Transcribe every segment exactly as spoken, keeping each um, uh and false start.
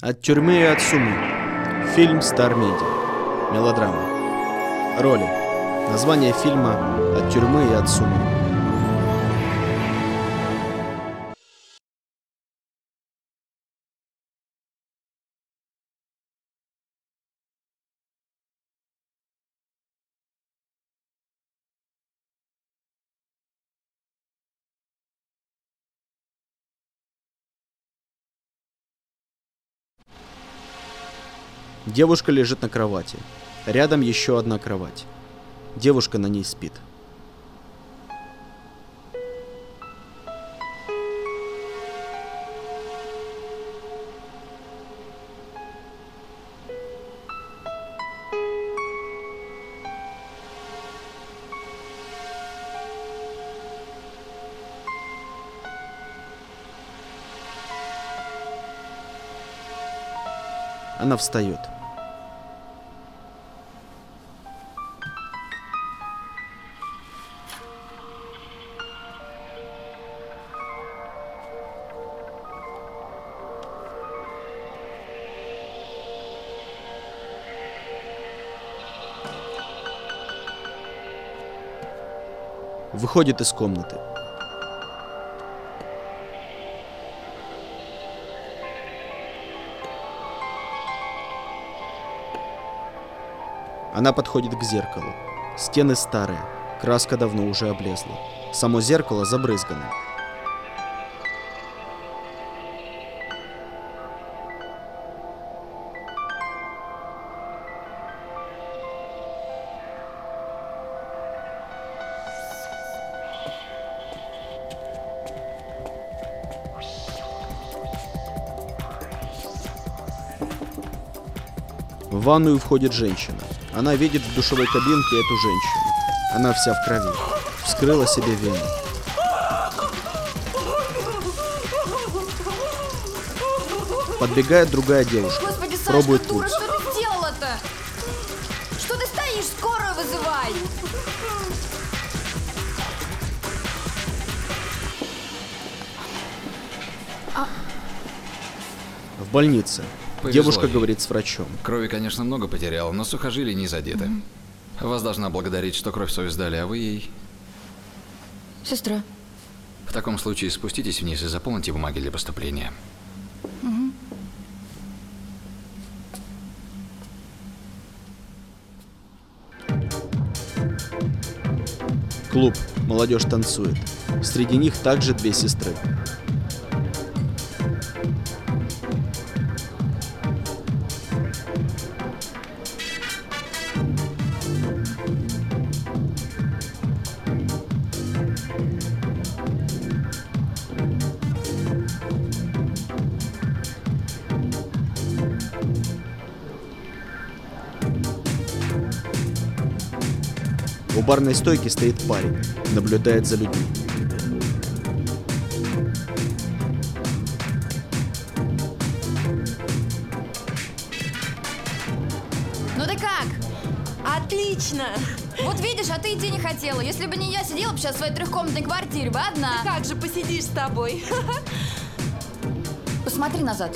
От тюрьмы и от сумы. Фильм Стар Медиа. Мелодрама. Роли. Название фильма «От тюрьмы и от сумы». Девушка лежит на кровати. Рядом еще одна кровать. Девушка на ней спит. Она встает. Выходит из комнаты. Она подходит к зеркалу. Стены старые, краска давно уже облезла. Само зеркало забрызгано. В ванную входит женщина. Она видит в душевой кабинке эту женщину. Она вся в крови. Вскрыла себе вены. Подбегает другая девушка. Господи, Сашка, пробует дура, пульс. что ты сделала-то? Что ты стоишь? Скорую вызывай! В больнице. Повезло Девушка ей. говорит с врачом. Крови, конечно, много потерял, но сухожилия не задеты. Mm-hmm. Вас должна благодарить, что кровь свою сдали, а вы ей... Сестра. В таком случае спуститесь вниз и заполните бумаги для поступления. Угу. Клуб. Молодежь танцует. Среди них также две сестры. У барной стойки стоит парень, наблюдает за людьми. Ну ты как? Отлично! Вот видишь, а ты идти не хотела. Если бы не я, сидела бы сейчас в своей трехкомнатной квартире бы одна. Как же посидишь с тобой? Посмотри назад.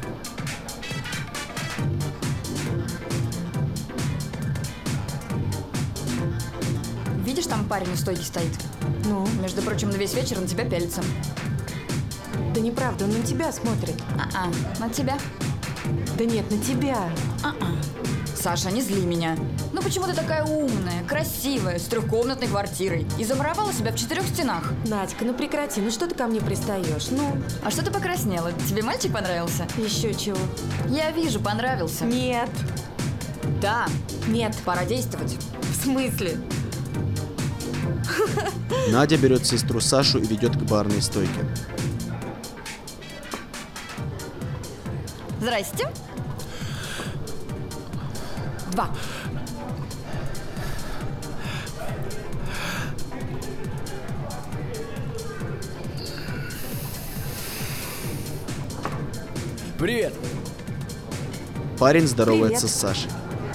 Видишь, там парень у стойки стоит? Ну? Между прочим, на весь вечер на тебя пялится. Да неправда, он на тебя смотрит. А-а, на тебя. Да нет, на тебя. А-а. Саша, не зли меня. Ну почему ты такая умная, красивая, с трехкомнатной квартирой и замуровала себя в четырех стенах? Надька, ну прекрати, ну что ты ко мне пристаешь? Ну? А что ты покраснела? Тебе мальчик понравился? Еще чего? Я вижу, понравился. Нет. Да. Нет. Пора действовать. В смысле? Надя берет сестру Сашу и ведет к барной стойке. Здрасте. Два. Привет. Парень здоровается Привет. с Сашей.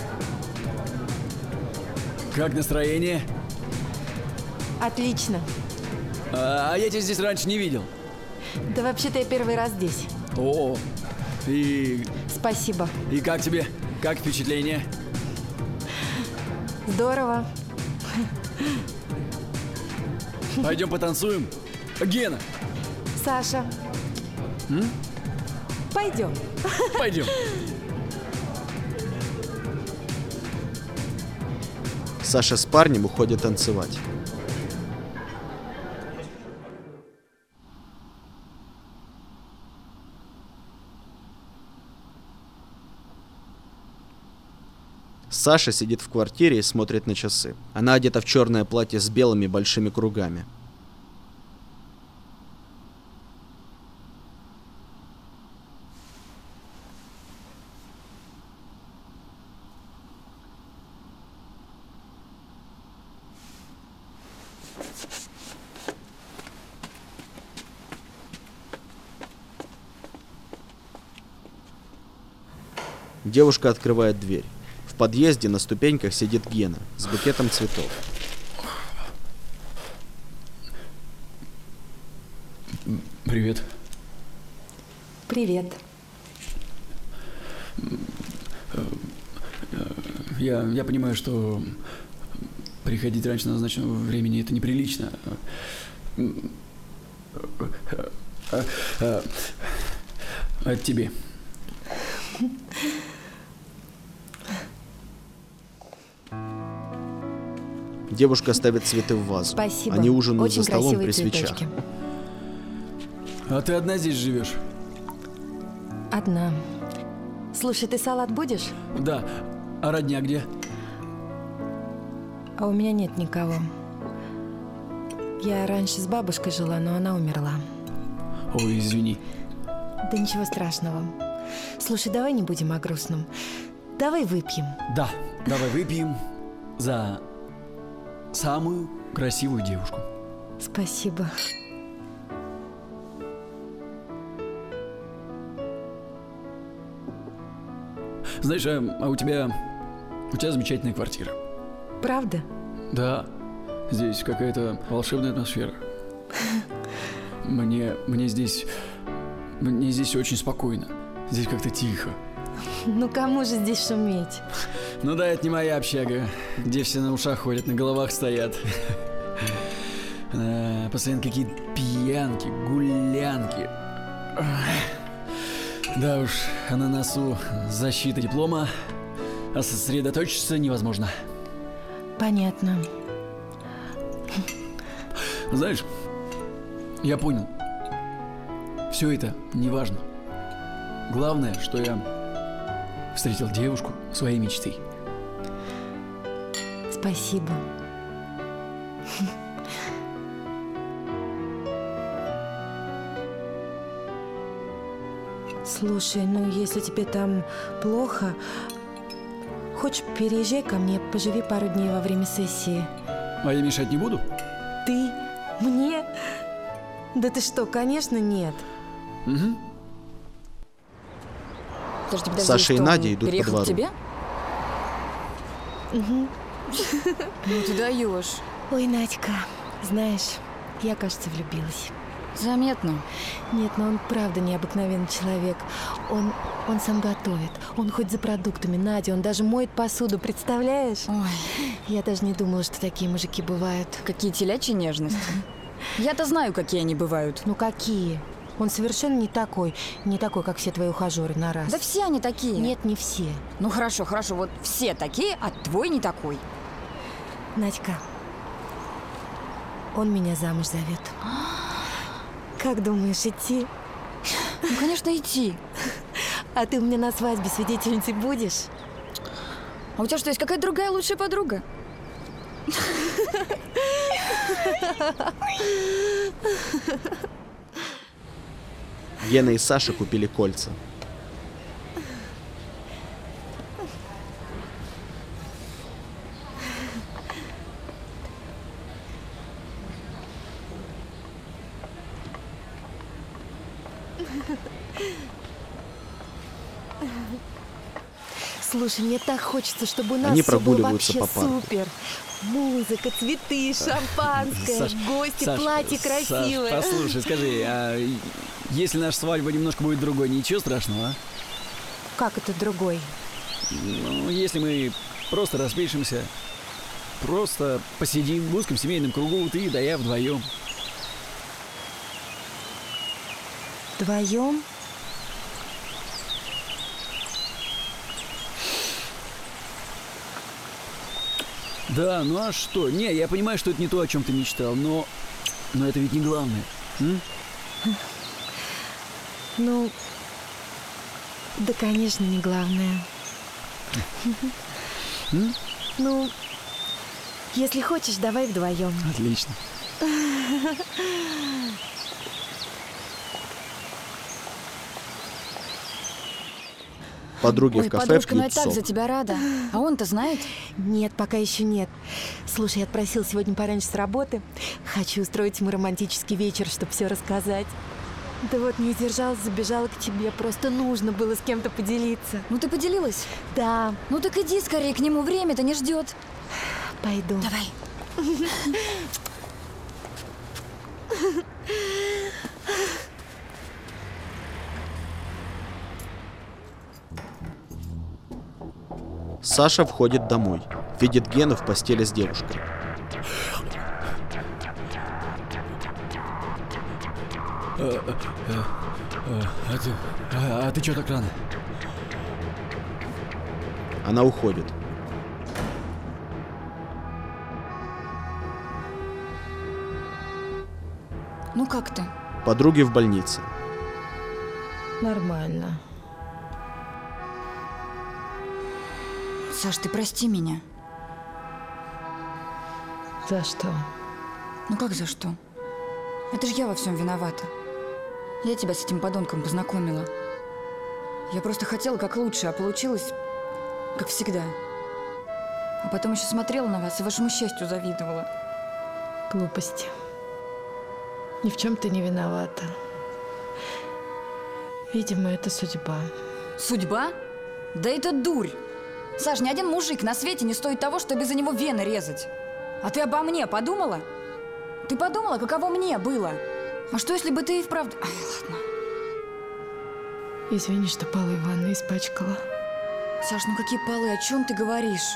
Как настроение? Отлично. А, а я тебя здесь раньше не видел. Да вообще-то я первый раз здесь. О, И, Спасибо. и как тебе? Как впечатление? Здорово. Пойдем потанцуем? Гена, Саша. Пойдем. пойдем. Саша с парнем уходят танцевать. Саша сидит в квартире и смотрит на часы. Она одета в черное платье с белыми большими кругами. Девушка открывает дверь. В подъезде на ступеньках сидит Гена с букетом цветов. Привет. Привет. Я, я понимаю, что приходить раньше назначенного времени это неприлично. А тебе? Девушка ставит цветы в вазу. Спасибо. Они ужинают Очень за столом красивые при свечах. цветочки. А ты одна здесь живешь? Одна. Слушай, ты салат будешь? Да. А родня где? А у меня нет никого. Я раньше с бабушкой жила, но она умерла. Ой, извини. Да ничего страшного. Слушай, давай не будем о грустном. Давай выпьем. Да, давай выпьем за самую красивую девушку. Спасибо. Знаешь, а, а у тебя... У тебя замечательная квартира. Правда? Да. Здесь какая-то волшебная атмосфера. Мне... Мне здесь... Мне здесь очень спокойно. Здесь как-то тихо. Ну кому же здесь шуметь? Ну да, это не моя общага, где все на ушах ходят, на головах стоят. Да, постоянно какие-то пьянки, гулянки. Да уж, а на носу защита диплома, а сосредоточиться невозможно. Понятно. Знаешь, я понял, все это не важно. Главное, что я встретил девушку своей мечты. Спасибо. Слушай, ну если тебе там плохо, хочешь, переезжай ко мне, поживи пару дней во время сессии. А я мешать не буду? Ты? Мне? Да ты что, конечно, нет. Угу. Подожди, подожди, Саша и что, Надя он идут по переехал двору. к тебе? Ну ты даешь. Ой, Надька, знаешь, я, кажется, влюбилась. Заметно. Нет, но он правда необыкновенный человек. Он, он сам готовит. Он ходит за продуктами. Надя, он даже моет посуду, представляешь? Ой, Я даже не думала, что такие мужики бывают. какие телячьи нежности. Я-то знаю, какие они бывают. Ну какие? Он совершенно не такой. Не такой, как все твои ухажеры на раз. Да все они такие. Нет, не все. Ну хорошо, хорошо, вот все такие, а твой не такой. Надька, он меня замуж зовет. Как думаешь, идти? Ну, конечно, идти. А ты у меня на свадьбе свидетельницей будешь? А у тебя что, есть какая-то другая лучшая подруга? Гена и Саша купили кольца. Слушай, мне так хочется, чтобы у нас Они все было прогуливаются вообще по парку. супер. Музыка, цветы, шампанское, Саш, гости, Саш, платье Саш, красивое. послушай, скажи, а если наша свадьба немножко будет другой, ничего страшного, а? Как это другой? Ну, если мы просто распишемся, просто посидим в узком семейном кругу, ты да я вдвоем. Вдвоем? Да, ну а что? Не, я понимаю, что это не то, о чем ты мечтал, но... Но это ведь не главное. М? Ну, да, конечно, не главное. М? Ну, если хочешь, давай вдвоем. Отлично. Подруги Ой, в кафе подружка, ну я пьют так сок. за тебя рада. А он-то знает? Нет, пока еще нет. Слушай, я отпросил сегодня пораньше с работы. Хочу устроить ему романтический вечер, чтобы все рассказать. Да вот не удержалась, забежала к тебе. Просто нужно было с кем-то поделиться. Ну ты поделилась? Да, Ну так иди скорее к нему, время-то не ждет. пойду. Давай. Саша входит домой. Видит Гену в постели с девушкой. А ты, а, а ты чё так рано? Она уходит. Ну как ты? Подруги в больнице. Нормально. Саш, ты прости меня. За что? Ну как за что? Это же я во всем виновата. Я тебя с этим подонком познакомила. Я просто хотела как лучше, а получилось как всегда. А потом еще смотрела на вас и вашему счастью завидовала. Глупости. Ни в чем ты не виновата. Видимо, это судьба. Судьба? Да это дурь! Саш, ни один мужик на свете не стоит того, чтобы за него вены резать. А ты обо мне подумала? Ты подумала, каково мне было? А что, если бы ты и вправду... Ай, ладно. Извини, что полы в ванной испачкала. Саш, ну какие полы, о чем ты говоришь?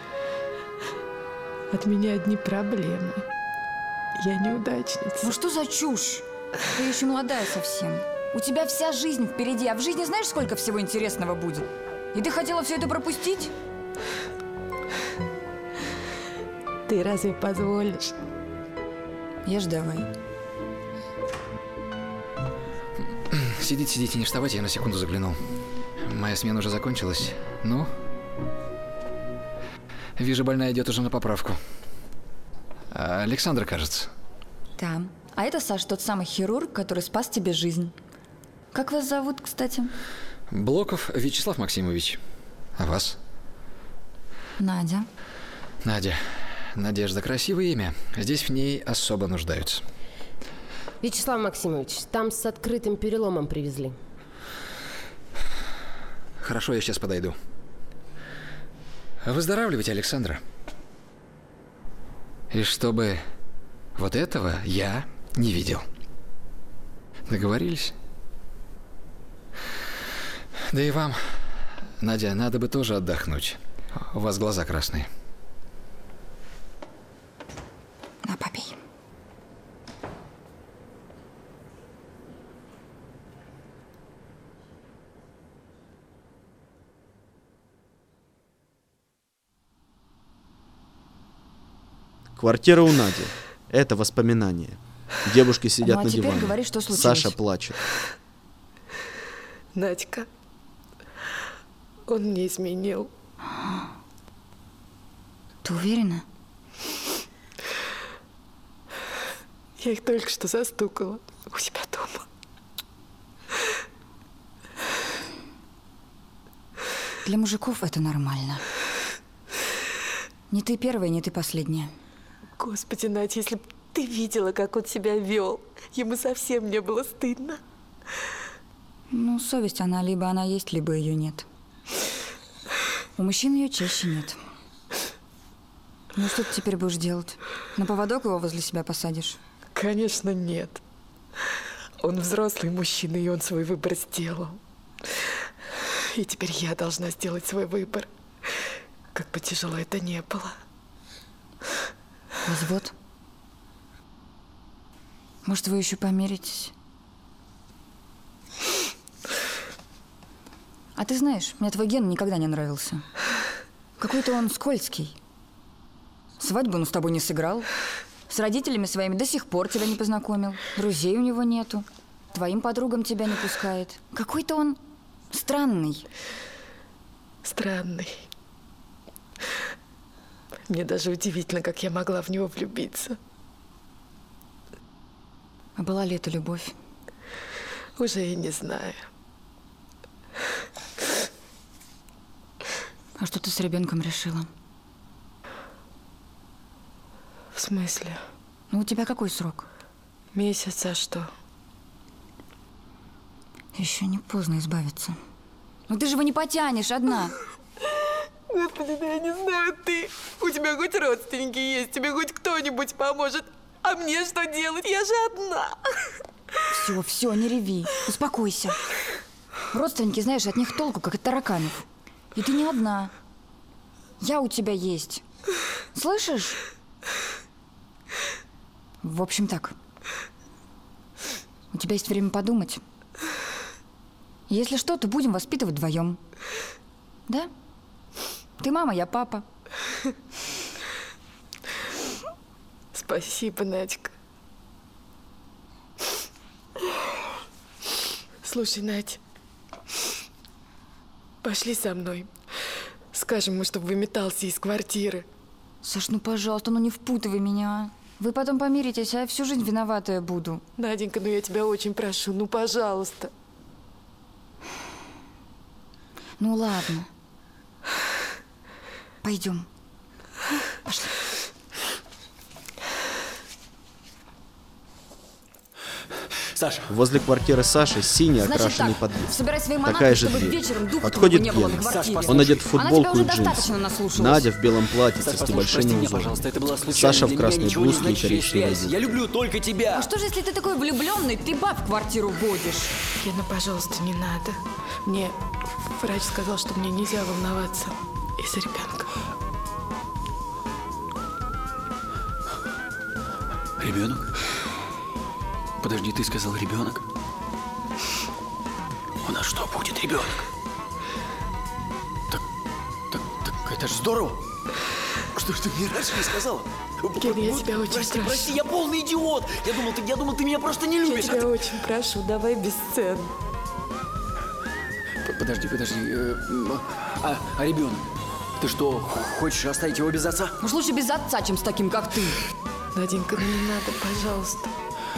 От меня одни проблемы. Я неудачница. Ну что за чушь? Ты еще молодая совсем. У тебя вся жизнь впереди, а в жизни знаешь, сколько всего интересного будет? И ты хотела все это пропустить? Ты разве позволишь? Ешь давай. Сидите, сидите, не вставайте, я на секунду заглянул. Моя смена уже закончилась. Ну? Вижу, больная идет уже на поправку. А, Александра, кажется. Там. А это, Саш, тот самый хирург, который спас тебе жизнь. Как вас зовут, кстати? Блоков Вячеслав Максимович. А вас? Надя. Надя. Надежда, красивое имя. Здесь в ней особо нуждаются. Вячеслав Максимович, там с открытым переломом привезли. Хорошо, я сейчас подойду. Выздоравливайте, Александра. И чтобы вот этого я не видел. Договорились? Да и вам, Надя, надо бы тоже отдохнуть. У вас глаза красные. На, попей. Квартира у Нади. Это воспоминания. Девушки сидят Ну, а на теперь диване. говори, что случилось. Саша плачет. Надька, он мне изменил. Ты уверена? Я их только что застукала у себя дома. Для мужиков это нормально. Не ты первая, не ты последняя. Господи, Надя, если бы ты видела, как он себя вел, ему совсем не было стыдно. Ну, совесть она, либо она есть, либо ее нет. У мужчин ее чаще нет. Ну, что ты теперь будешь делать? На поводок его возле себя посадишь? Конечно, нет. Он взрослый мужчина, и он свой выбор сделал. И теперь я должна сделать свой выбор. Как бы тяжело это не было. Развод? Может, вы еще помиритесь? А ты знаешь, мне твой Ген никогда не нравился. Какой-то он скользкий. Свадьбу он с тобой не сыграл. С родителями своими до сих пор тебя не познакомил. Друзей у него нету. Твоим подругам тебя не пускает. Какой-то он странный. Странный. Мне даже удивительно, как я могла в него влюбиться. А была ли это любовь? Уже и не знаю. А что ты с ребенком решила? В смысле? Ну, у тебя какой срок? Месяц, а что? Еще не поздно избавиться. Ну ты же его не потянешь одна. Господи, да я не знаю, ты. У тебя хоть родственники есть, тебе хоть кто-нибудь поможет. А мне что делать? Я же одна. Все, все, не реви. Успокойся. Родственники, знаешь, от них толку, как от тараканов. И ты не одна. Я у тебя есть. Слышишь? В общем, так. У тебя есть время подумать. Если что, то будем воспитывать вдвоем. Да? Ты мама, я папа. Спасибо, Надька. Слушай, Надь, пошли со мной. Скажем ему, чтобы выметался из квартиры. Саш, ну пожалуйста, ну не впутывай меня. Вы потом помиритесь, а я всю жизнь виноватая буду. Наденька, ну я тебя очень прошу, ну пожалуйста. Ну ладно. Пойдем. Пошли. Саша. Возле квартиры Саши синий Значит окрашенный так, подъезд. собирай свои манаты, Такая же чтобы дверь. вечером духа Подходит твоего не было Гена. на квартире. Саш, Он одет в Она тебя футболку уже и джинсы. достаточно наслушалась. Надя в белом платьице Саш, с послушай, небольшими прости меня, узорами. пожалуйста, это была случайность. Саша в Для меня красной ничего не блузке и значащая коричневой связь. Я люблю только тебя. А что же, если ты такой влюбленный, ты баб в квартиру водишь? Гена, пожалуйста, не надо. Мне врач сказал, что мне нельзя волноваться из-за ребенка. Ребенок? Подожди, ты сказал ребенок? У нас что, будет ребенок? Так, так, так, это же здорово! Что ж ты мне раньше не сказала? Ген, я тебя очень Прости, прошу. прости, я полный идиот! Я думал, ты, я думал, ты меня просто не Я любишь. тебя очень прошу, давай без сцен. П- Подожди, подожди. э, м, А, а ребенок? Ты что, хочешь оставить его без отца? Уж лучше без отца, чем с таким, как ты. Наденька, ну не надо, пожалуйста.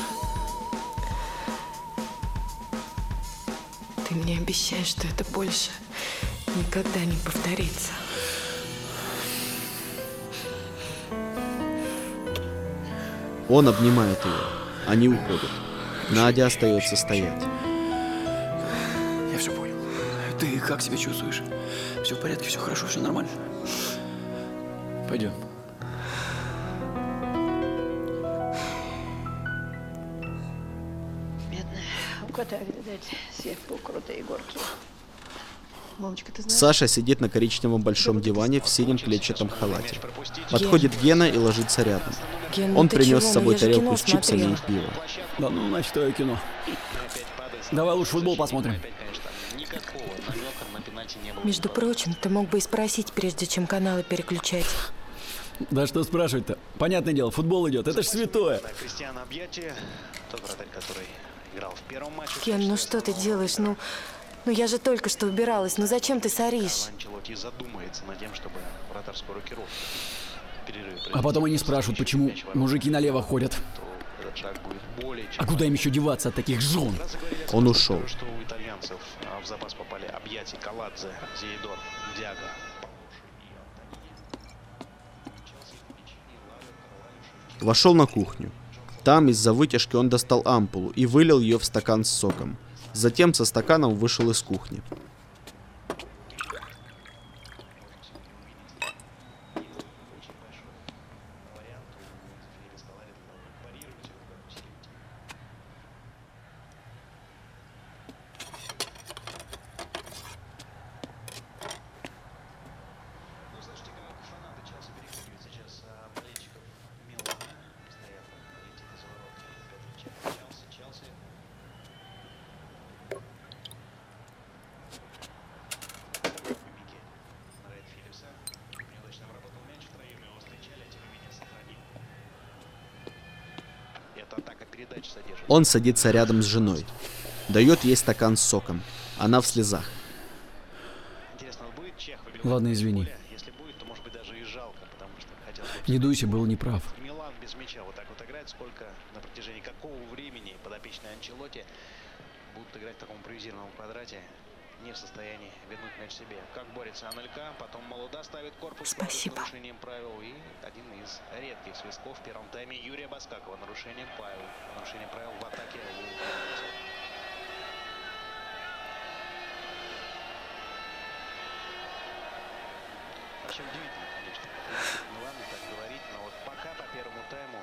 Ты мне обещаешь, что это больше никогда не повторится. Он обнимает ее. Они уходят. Надя остается стоять. Я все понял. Ты как себя чувствуешь? Все в порядке, все хорошо, все нормально? Пойдем. Бедная. У кота, видать, съев крутые горки. Мамочка, ты знаешь? Саша сидит на коричневом большом диване в синем клетчатом халате. Подходит Гена и ложится рядом. Ген, ну Он ты принес чего? с Ну собой я же тарелку кино с чипсами и смотрела. пиво. Да ну нафиг твое кино. Давай лучше футбол посмотрим. Между прочим, ты мог бы и спросить, прежде чем каналы переключать. Да что спрашивать-то? Понятное дело, футбол идет, это ж святое. Кристиана Объятия, тот вратарь, который играл в первом матче. Ген, ну что ты делаешь? Ну, ну я же только что убиралась. Ну зачем ты соришь? Анчелотти задумается над тем, чтобы вратарскую рокировку. А потом они спрашивают, почему мужики налево ходят. А куда им еще деваться от таких жен? Он ушел. Что у итальянцев а, в запас попали Объятий, Каладзе, Зейдор, Диаго. Вошел на кухню. Там из-за вытяжки он достал ампулу и вылил ее в стакан с соком. Затем со стаканом вышел из кухни. передачи содержит. Он садится рядом с женой. Дает ей стакан с соком. Она в слезах. Интересно, он будет Чех выбивать? Ладно, извини. Если будет, то может быть даже и жалко, потому что хотелось бы... Не дуйся, был неправ. Милан без мяча вот так вот играет, сколько на протяжении какого времени подопечные Анчелотти будут играть в таком импровизированном квадрате, не в состоянии вернуть мяч себе. Как борется Анелька, потом Молода ставит корпус с нарушением правил. И один из редких свистков в первом тайме Юрия Баскакова. Нарушением правил. Нарушением правил в атаке. Вообще удивительно, конечно. Ну ладно так говорить, но вот пока по первому тайму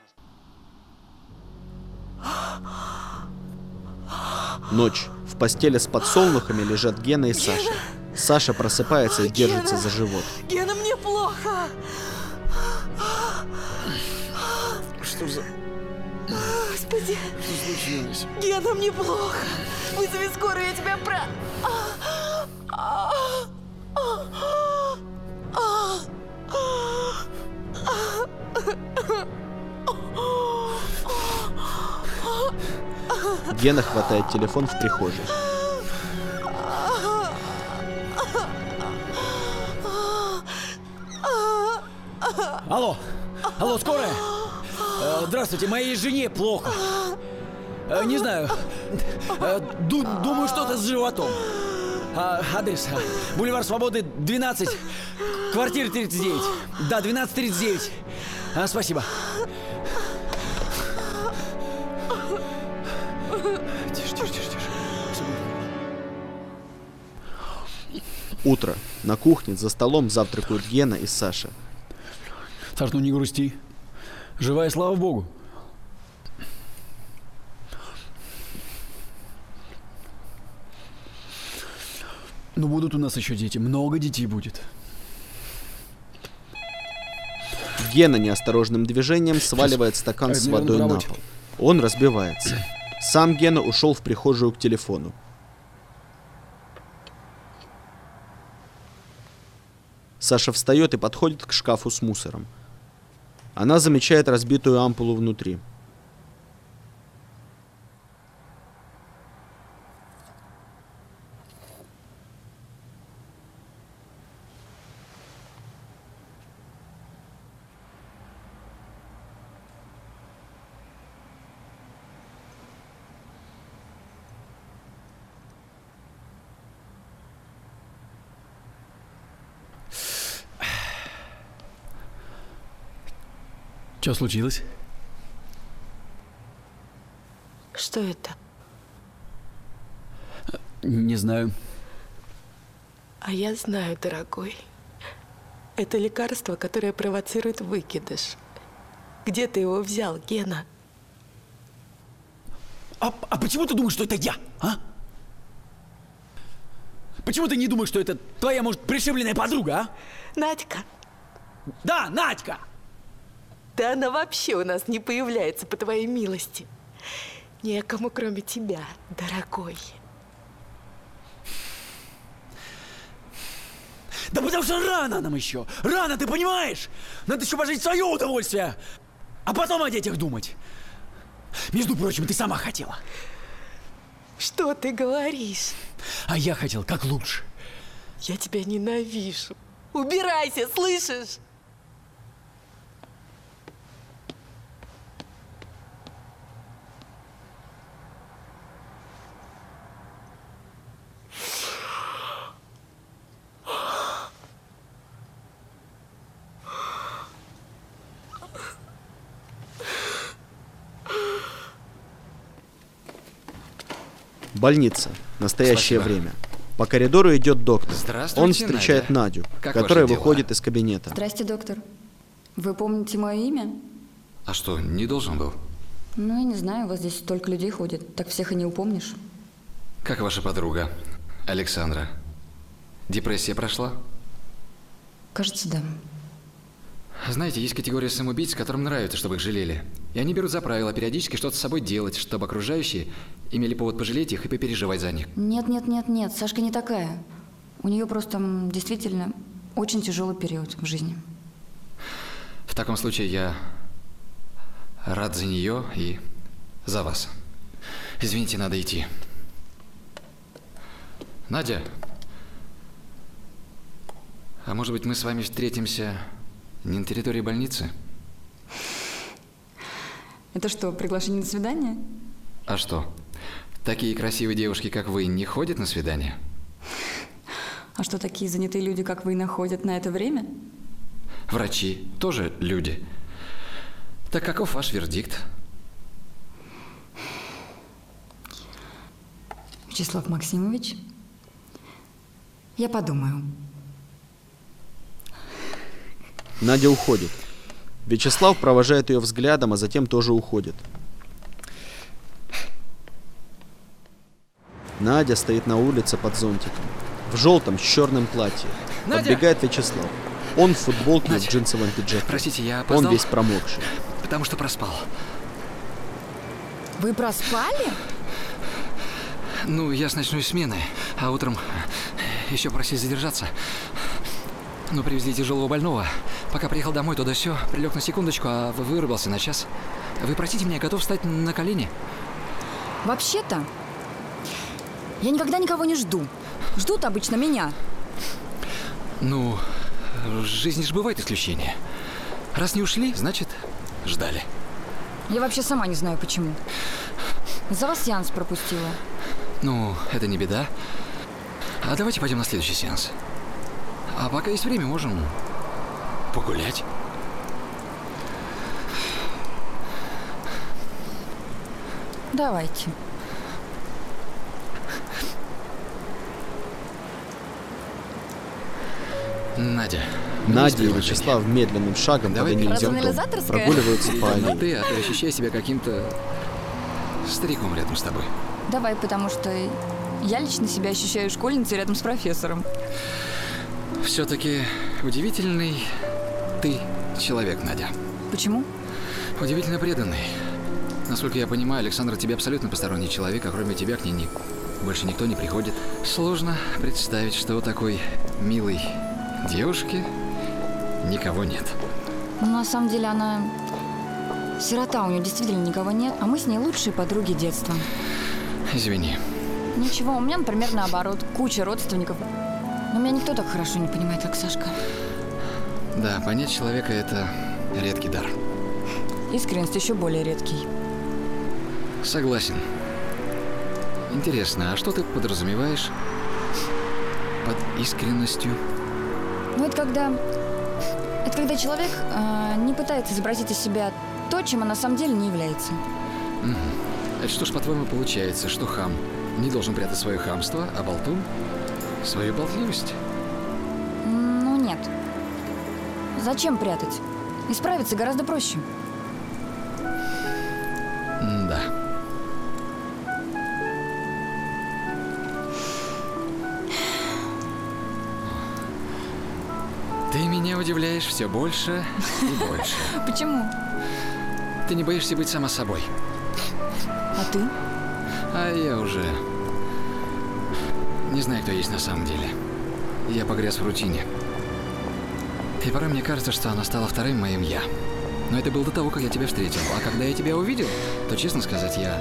можно... Ночь. В постели с подсолнухами лежат Гена и Саша. Саша просыпается и держится за живот. Гена, мне плохо! Что за... Господи! Что случилось? Гена, мне плохо! Вызови скорую, я тебя про... Гена хватает телефон в прихожей. Алло! Алло, скорая! Э, здравствуйте, моей жене плохо. Э, не знаю. Э, ду- думаю, что-то с животом. А, адрес. Бульвар Свободы, двенадцать. Квартира тридцать девять. Да, двенадцать тридцать девять. А, спасибо. Тише, тише, тише, тише. Утро. На кухне за столом завтракают Гена и Саша. Саш, ну не грусти. Живая, слава богу. Ну будут у нас еще дети. Много детей будет. Гена неосторожным движением сваливает стакан с наверное, водой на на работе. пол. Он разбивается. Сам Гена ушел в прихожую к телефону. Саша встает и подходит к шкафу с мусором. Она замечает разбитую ампулу внутри. Что случилось? Что это? Не знаю. А я знаю, дорогой. Это лекарство, которое провоцирует выкидыш. Где ты его взял, Гена? А, а почему ты думаешь, что это я, а? Почему ты не думаешь, что это твоя, может, пришибленная подруга, а? Надька. Да, Надька! Да она вообще у нас не появляется, по твоей милости. Некому, кроме тебя, дорогой. Да потому что рано нам еще! Рано, ты понимаешь? Надо еще пожить в свое удовольствие, а потом о детях думать. Между прочим, ты сама хотела. Что ты говоришь? А я хотел как лучше. Я тебя ненавижу. Убирайся, слышишь? Больница. Настоящее Спасибо. время. По коридору идет доктор. Здравствуйте, Он встречает Надя. Надю, Как которая ваши дела? выходит из кабинета. Здрасте, доктор. Вы помните мое имя? А что, не должен был? Ну, я не знаю, у вас здесь столько людей ходит. Так всех и не упомнишь. Как ваша подруга, Александра? Депрессия прошла? Кажется, да. Знаете, есть категория самоубийц, которым нравится, чтобы их жалели. И они берут за правило периодически что-то с собой делать, чтобы окружающие имели повод пожалеть их и попереживать за них. Нет, нет, нет, нет, Сашка не такая. У нее просто м, действительно очень тяжелый период в жизни. В таком случае я рад за нее и за вас. Извините, надо идти. Надя, а может быть, мы с вами встретимся не на территории больницы? Это что, приглашение на свидание? А что? Такие красивые девушки, как вы, не ходят на свидания? А что, такие занятые люди, как вы, находят на это время? Врачи тоже люди. Так каков ваш вердикт? Вячеслав Максимович, я подумаю. Надя уходит. Вячеслав провожает ее взглядом, а затем тоже уходит. Надя стоит на улице под зонтиком. В желтом с черным платье. Надя! Подбегает Вячеслав. Он в футболке и в джинсовом пиджаке. Простите, я опоздал. Он весь промокший. Потому что проспал. Вы проспали? Ну, я с ночной смены, а утром еще просили задержаться. Ну, привезли тяжелого больного. Пока приехал домой, туда все, прилег на секундочку, а вырубился на час. Вы простите меня, готов встать на колени? Вообще-то, я никогда никого не жду. Ждут обычно меня. Ну, в жизни же бывают исключения. Раз не ушли, значит, ждали. Я вообще сама не знаю, почему. Из-за вас сеанс пропустила. Ну, это не беда. А давайте пойдем на следующий сеанс. А пока есть время, можем погулять. Давайте. Надя. Надя и Вячеслав медленным шагом Давай под одним зонтом Разумелизаторская? прогуливаются по Ну аллее. ты, а то ощущаю себя каким-то стариком рядом с тобой. Давай, потому что я лично себя ощущаю школьницей рядом с профессором. Все-таки удивительный ты человек, Надя. Почему? Удивительно преданный. Насколько я понимаю, Александр, тебе абсолютно посторонний человек, а кроме тебя к ней ни- больше никто не приходит. Сложно представить, что у такой милой девушки никого нет. Ну, на самом деле, она сирота, у нее действительно никого нет, а мы с ней лучшие подруги детства. Извини. Ничего, у меня, например, наоборот, куча родственников. Но меня никто так хорошо не понимает, как Сашка. Да, понять человека – это редкий дар. Искренность еще более редкий. Согласен. Интересно, а что ты подразумеваешь под искренностью? Ну, это когда... Это когда человек э, не пытается изобразить из себя то, чем он на самом деле не является. Мгм. Это что ж, по-твоему, получается, что хам не должен прятать свое хамство, а болтун – свою болтливость? Ну, нет. Зачем прятать? Исправиться гораздо проще. Да. Ты меня удивляешь все больше и больше. Почему? Ты не боишься быть сама собой. А ты? А я уже не знаю, кто есть на самом деле. Я погряз в рутине. И порой мне кажется, что она стала вторым моим «я». Но это было до того, как я тебя встретил. А когда я тебя увидел, то, честно сказать, я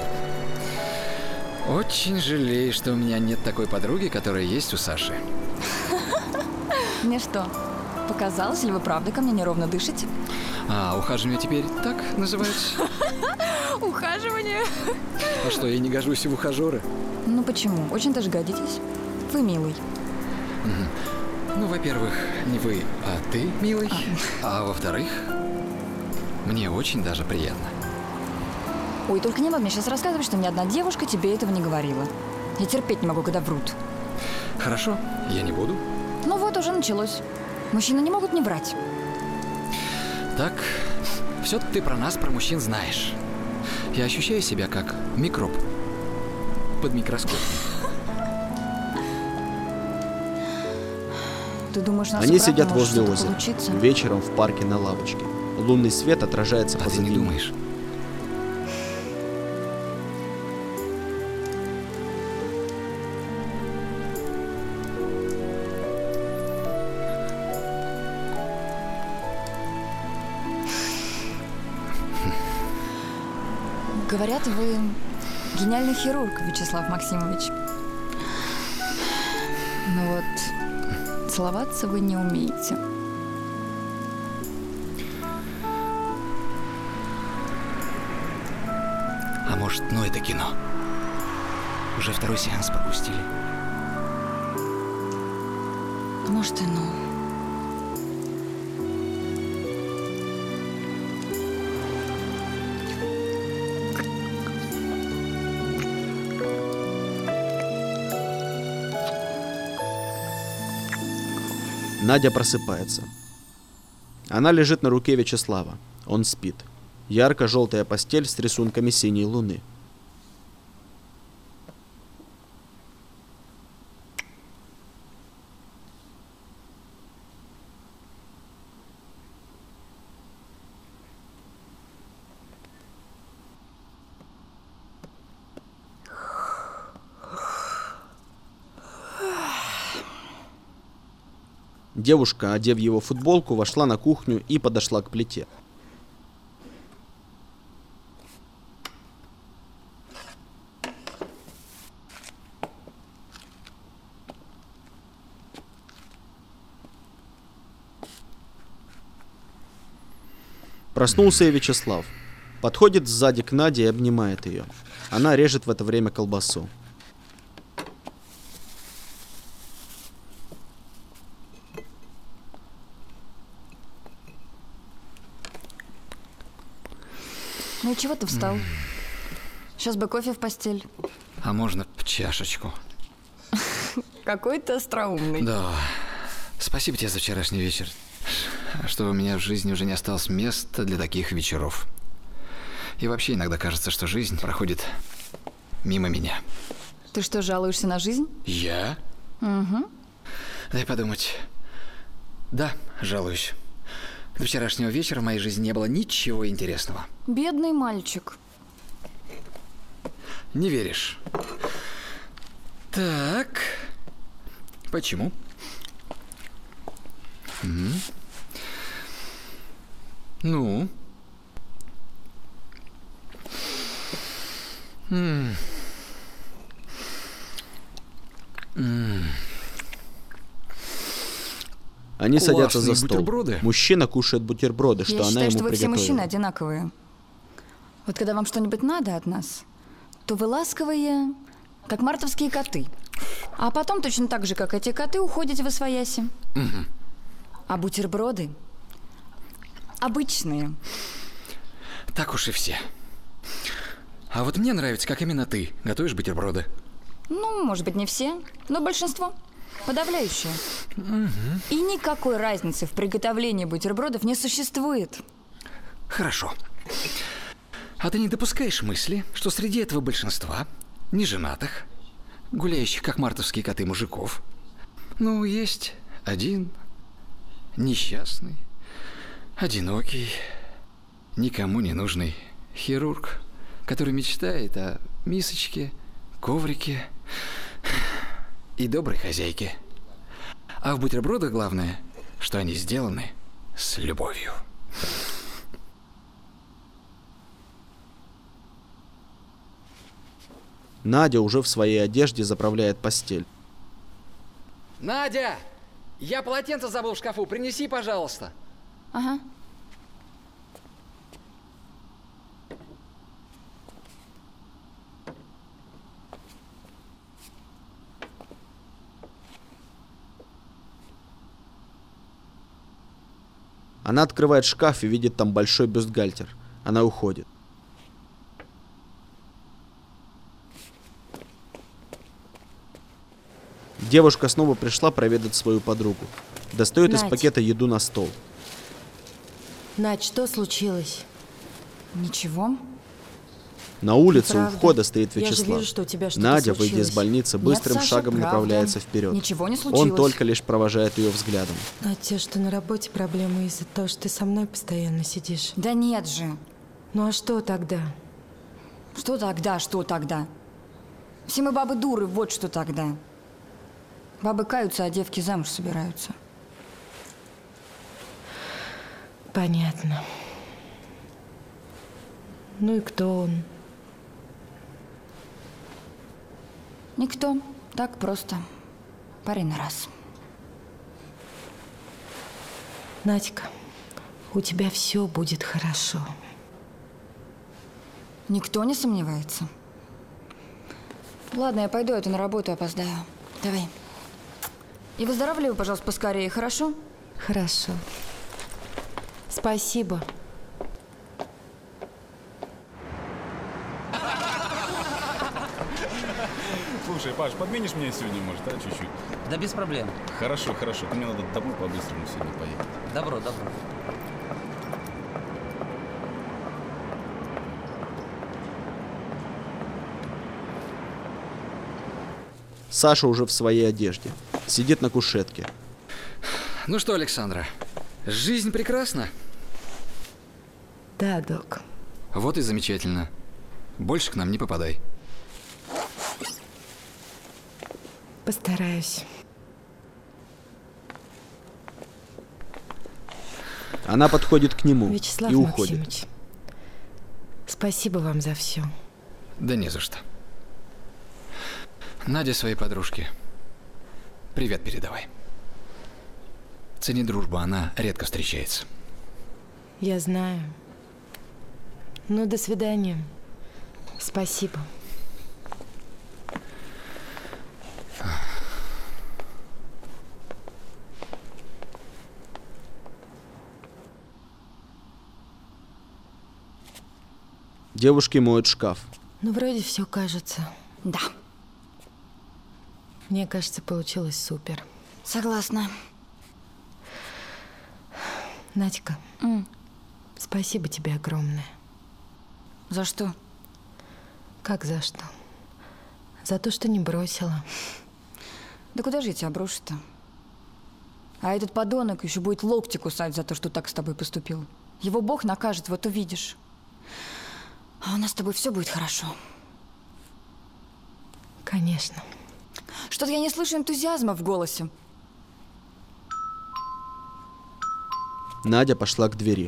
очень жалею, что у меня нет такой подруги, которая есть у Саши. Мне что, показалось, или вы правда ко мне неровно дышите? А ухаживание теперь так называется? Ухаживание? А что, я не гожусь в ухажеры? Ну почему? Очень даже годитесь. Вы милый. Ну, во-первых, не вы, а ты, милый. А во-вторых, мне очень даже приятно. Ой, только не надо мне сейчас рассказывать, что ни одна девушка тебе этого не говорила. Я терпеть не могу, когда врут. Хорошо, я не буду. Ну вот, уже началось. Мужчины не могут не врать. Так, все ты про нас, про мужчин знаешь. Я ощущаю себя как микроб под микроскопом. Ты думаешь, у нас Они и правда сидят может возле что-то озера. получиться? Вечером в парке на лавочке. Лунный свет отражается А ты позади не них. думаешь? Говорят, вы гениальный хирург, Вячеслав Максимович. Но вот целоваться вы не умеете. А может, ну это кино? Уже второй сеанс пропустили. Может, и ну. Надя просыпается. Она лежит на руке Вячеслава. Он спит. Ярко-желтая постель с рисунками синей луны. Девушка, одев его футболку, вошла на кухню и подошла к плите. Проснулся и Вячеслав. Подходит сзади к Наде и обнимает ее. Она режет в это время колбасу. Ну и чего ты встал? Сейчас бы кофе в постель. А можно чашечку? Какой ты остроумный. Да. Спасибо тебе за вчерашний вечер. Что у меня в жизни уже не осталось места для таких вечеров. И вообще иногда кажется, что жизнь проходит мимо меня. Ты что, жалуешься на жизнь? Я? Угу. Дай подумать. Да, жалуюсь. До вчерашнего вечера в моей жизни не было ничего интересного. Бедный мальчик. Не веришь? Так. Почему? Угу. Ну? М-м. М-м. Они Классные садятся за стол. бутерброды. Мужчина кушает бутерброды, что Я она считаю, ему что вы все приготовила. мужчины одинаковые. Вот когда вам что-нибудь надо от нас, то вы ласковые, как мартовские коты. А потом точно так же, как эти коты, уходите в освояси. Угу. А бутерброды обычные. Так уж и все. А вот мне нравится, как именно ты готовишь бутерброды. Ну, может быть, не все, но большинство. Подавляющее. Угу. И никакой разницы в приготовлении бутербродов не существует. Хорошо. А ты не допускаешь мысли, что среди этого большинства неженатых, гуляющих как мартовские коты мужиков, ну, есть один несчастный, одинокий, никому не нужный хирург, который мечтает о мисочке, коврике и доброй хозяйке. А в бутербродах главное, что они сделаны с любовью. Надя уже в своей одежде заправляет постель. Надя! Я полотенце забыл в шкафу. Принеси, пожалуйста. Ага. Она открывает шкаф и видит там большой бюстгальтер. Она уходит. Девушка снова пришла проведать свою подругу. Достает из Надь. пакета еду на стол. Надь, что случилось? Ничего. На улице у Правда. входа стоит Я же Вячеслав. вижу, что у тебя что-то Надя, выйдя случилось. из больницы, Нет, быстрым Саша, шагом правда. направляется вперед. Ничего не случилось. Он только лишь провожает ее взглядом. Надя, что на работе проблемы из-за того, что ты со мной постоянно сидишь. Да нет же. Ну а что тогда? Что тогда, что тогда? Все мы бабы дуры, вот что тогда. Бабы каются, а девки замуж собираются. Понятно. Ну и кто он? Никто. Так просто. Парень на раз. Надька, у тебя все будет хорошо. Никто не сомневается. Ладно, я пойду, а то на работу опоздаю. Давай. И выздоравливай, пожалуйста, поскорее, хорошо? Хорошо. Спасибо. Слушай, Паш, подменишь меня сегодня, может, а, чуть-чуть? Да без проблем. Хорошо, хорошо. Ты мне надо домой по-быстрому сегодня поехать. Добро, добро. Саша уже в своей одежде. Сидит на кушетке. Ну что, Александра, жизнь прекрасна? Да, док. Вот и замечательно. Больше к нам не попадай. Постараюсь. Она подходит к нему Вячеслав и уходит. Максимович, спасибо вам за все. Да не за что. Надя своей подружке привет передавай. Цени дружбу, она редко встречается. Я знаю. Ну, до свидания. Спасибо. Девушки моют шкаф. Ну, вроде все кажется. Да. Мне кажется, получилось супер. Согласна. Надька, М. спасибо тебе огромное. За что? Как за что? За то, что не бросила. Да куда же я тебя брошу-то? А этот подонок еще будет локти кусать за то, что так с тобой поступил. Его Бог накажет, вот увидишь. А у нас с тобой все будет хорошо. Конечно. Что-то я не слышу энтузиазма в голосе. Надя пошла к двери.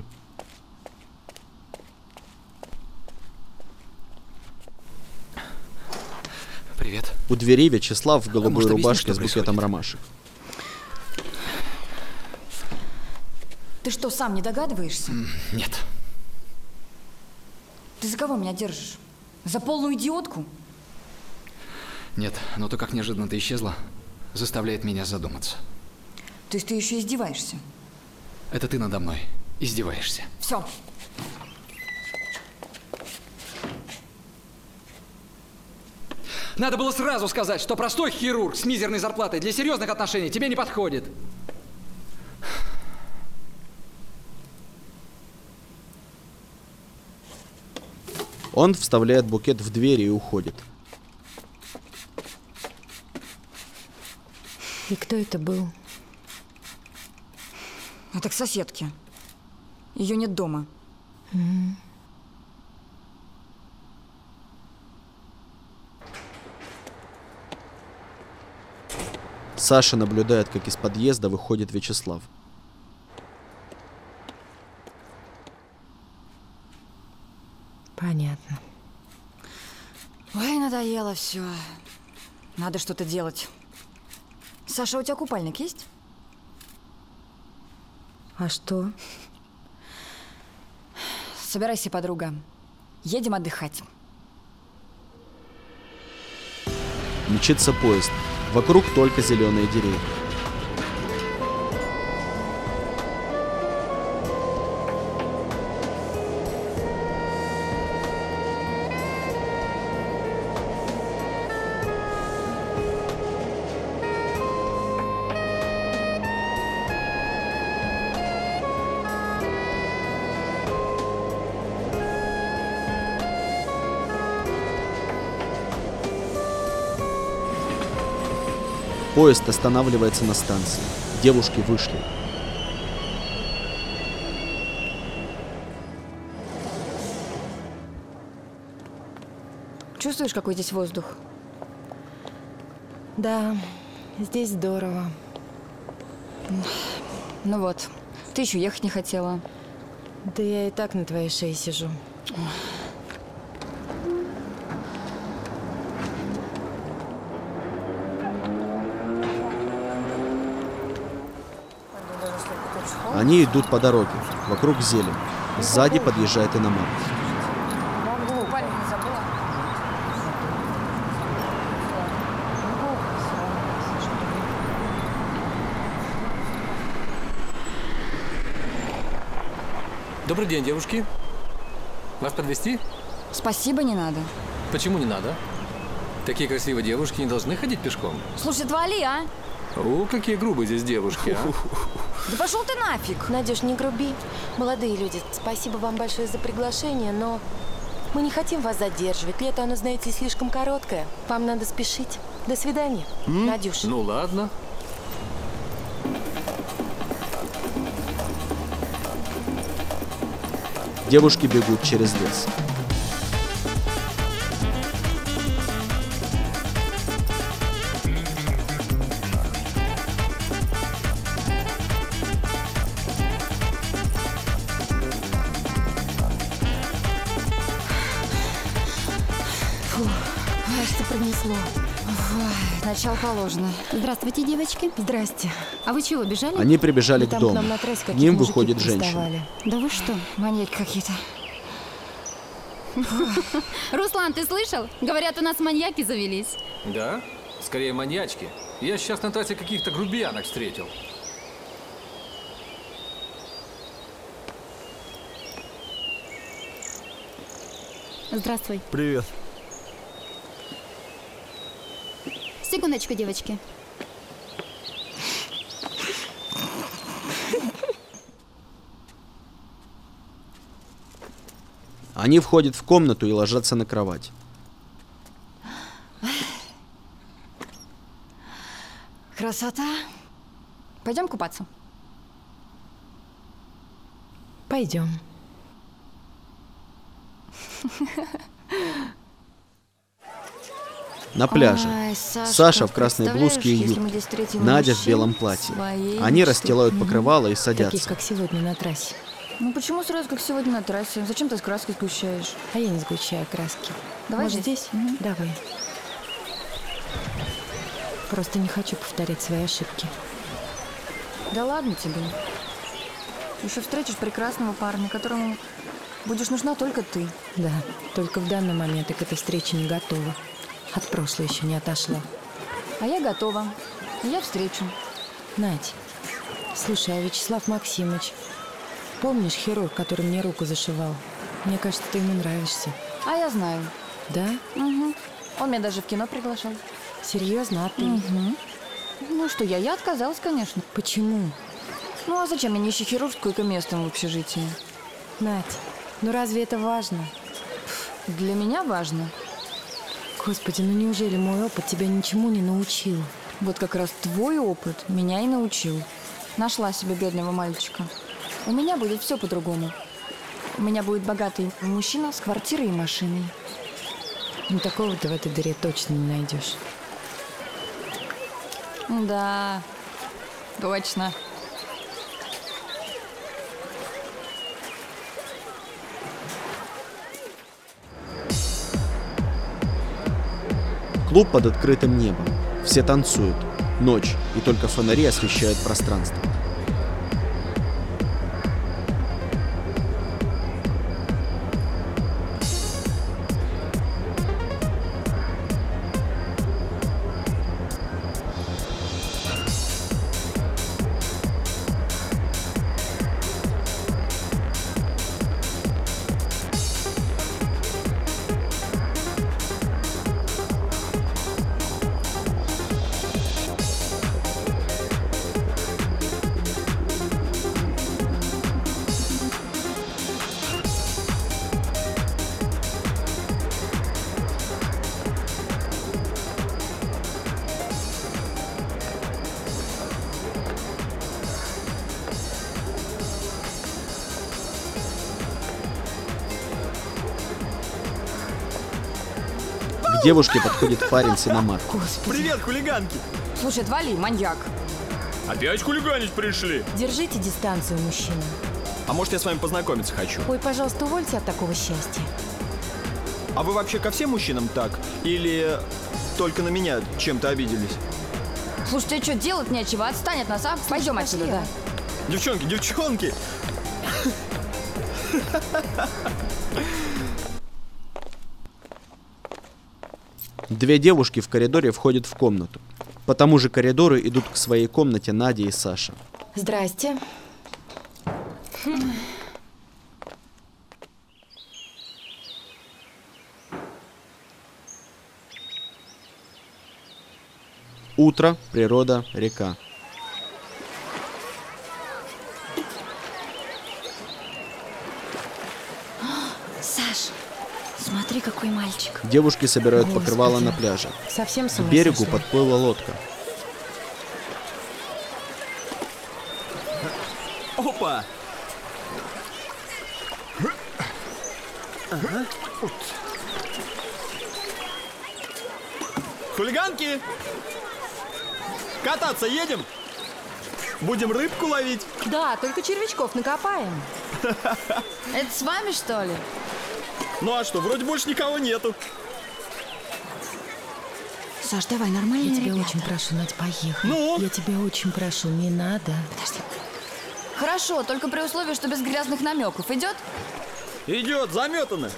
Привет. У двери Вячеслав в голубой Может, объяснишь, рубашке что с букетом происходит? ромашек. Ты что, сам не догадываешься? Нет. Ты за кого меня держишь? За полную идиотку? Нет, но то, как неожиданно ты исчезла, заставляет меня задуматься. То есть ты еще издеваешься? Это ты надо мной издеваешься. Все. Надо было сразу сказать, что простой хирург с мизерной зарплатой для серьезных отношений тебе не подходит. Он вставляет букет в дверь и уходит. И кто это был? Это к соседке. Ее нет дома. Mm. Саша наблюдает, как из подъезда выходит Вячеслав. Понятно. Ой, надоело все. Надо что-то делать. Саша, у тебя купальник есть? А что? Собирайся, подруга. Едем отдыхать. Мчится поезд. Вокруг только зеленые деревья. Поезд останавливается на станции. Девушки вышли. Чувствуешь, какой здесь воздух? Да, здесь здорово. Ну вот, ты еще ехать не хотела. Да я и так на твоей шее сижу. Они идут по дороге. Вокруг зелень. Сзади подъезжает иномарка. Добрый день, девушки. Вас подвезти? Спасибо, не надо. Почему не надо? Такие красивые девушки не должны ходить пешком. Слушай, отвали, а? О, какие грубые здесь девушки, а? Да пошел ты нафиг! Надюш, не груби. Молодые люди, спасибо вам большое за приглашение, но мы не хотим вас задерживать. Лето, оно, знаете, слишком короткое. Вам надо спешить. До свидания, М? Надюш. Ну ладно. Девушки бегут через лес. Фу, кажется, пронесло. Ой, начало положено. Здравствуйте, девочки. Здрасте. А вы чего, бежали? Они прибежали Да к там дому. к нам на трассе К какие-то ним мужики выходит женщина. приставали. Да вы что? Маньяки какие-то. Руслан, ты слышал? Говорят, у нас маньяки завелись. Да? Скорее маньячки. Я сейчас на трассе каких-то грубиянок встретил. Здравствуй. Привет. Секундочку, девочки. Они входят в комнату и ложатся на кровать. Красота. Пойдем купаться? Пойдем. На пляже. Ой, Сашка, Саша в красной представляешь, блузке и если мы юбке. здесь встретим Надя в мужчин белом платье. своей Они мечты. расстилают покрывало и Таких, садятся. как сегодня на трассе. Ну почему сразу, как сегодня на трассе? Зачем ты с краской сгущаешь? А я не сгущаю краски. Давай Может, здесь? здесь? Давай. Просто не хочу повторять свои ошибки. Да ладно тебе. Еще встретишь прекрасного парня, которому будешь нужна только ты. Да, только в данный момент я к этой встрече не готова. От прошлого еще не отошла. А я готова. И я встречу. Надь, слушай, а Вячеслав Максимович, помнишь хирург, который мне руку зашивал? Мне кажется, ты ему нравишься. А я знаю. Да? Угу. Он меня даже в кино приглашал. Серьезно? А ты? Угу. Ну что, я, я отказалась, конечно. Почему? Ну а зачем мне нищий хирург с койко-местом в общежитии? Надь, ну разве это важно? Для меня важно. Господи, ну неужели мой опыт тебя ничему не научил? Вот как раз твой опыт меня и научил. Нашла себе бедного мальчика. У меня будет все по-другому. У меня будет богатый мужчина с квартирой и машиной. Ну такого ты в этой дыре точно не найдешь. Да, точно. Клуб под открытым небом. Все танцуют. Ночь, и только фонари освещают пространство. К девушке подходит парень с иномаркой. Привет, хулиганки! Слушай, отвали, маньяк. Опять хулиганить пришли? Держите дистанцию, мужчина. А может, я с вами познакомиться хочу? Ой, пожалуйста, увольте от такого счастья. А вы вообще ко всем мужчинам так? Или только на меня чем-то обиделись? Слушай, тебе что, делать нечего? Отстань от нас, а? Пойдем отсюда, пошли, да. Девчонки, девчонки! Две девушки в коридоре входят в комнату. По тому же коридору идут к своей комнате Надя и Саша. Здрасте. Утро, природа, река. Саш, смотри, какой мальчик. Девушки собирают Господи. покрывало на пляже. Совсем с К ума берегу сошла. подплыла лодка. Опа! Ага. Хулиганки! Кататься едем? Будем рыбку ловить? Да, только червячков накопаем. Это с вами, что ли? Ну а что, вроде больше никого нету. Саш, давай, нормально. Я тебя ребята. очень прошу, Надь, поехали. Ну? Я тебя очень прошу, не надо. Подожди. Хорошо, только при условии, что без грязных намеков. Идет? Идет, заметано.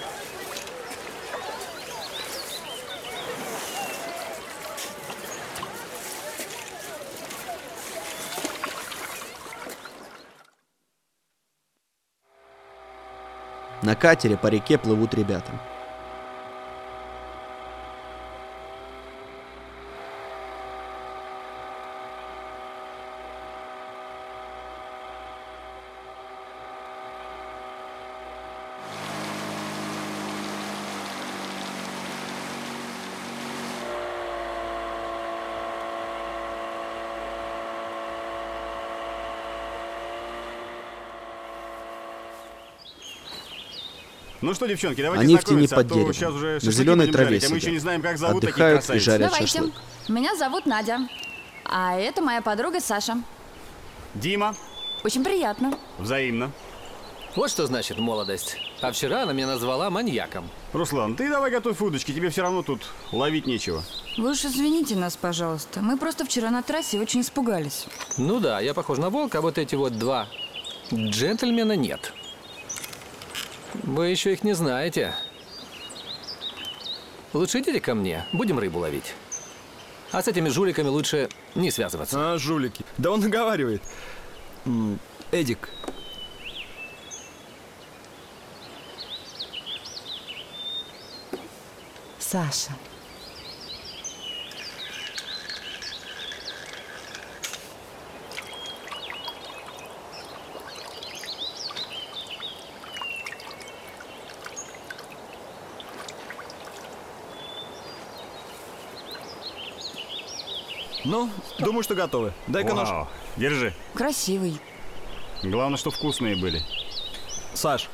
На катере по реке плывут ребята. Ну что, девчонки, давайте Они в тени знакомиться, под а то деревом. сейчас уже На шашлыки зеленой будем траве жарить, а мы сидят. еще не знаем, как зовут таких Отдыхают и красавиц. жарят Давайте. шашлык. Меня зовут Надя. А это моя подруга Саша. Дима. Очень приятно. Взаимно. Вот что значит молодость. А вчера она меня назвала маньяком. Руслан, ты давай готовь удочки, тебе все равно тут ловить нечего. Вы уж извините нас, пожалуйста. Мы просто вчера на трассе очень испугались. Ну да, я похож на волка, а вот эти вот два джентльмена нет. Вы еще их не знаете. Лучше идите ко мне, будем рыбу ловить. А с этими жуликами лучше не связываться. А, жулики. Да он наговаривает. М, Эдик. Саша. Ну, думаю, что готовы. Дай-ка нож. Вау, держи. Красивый. Главное, что вкусные были. Саш,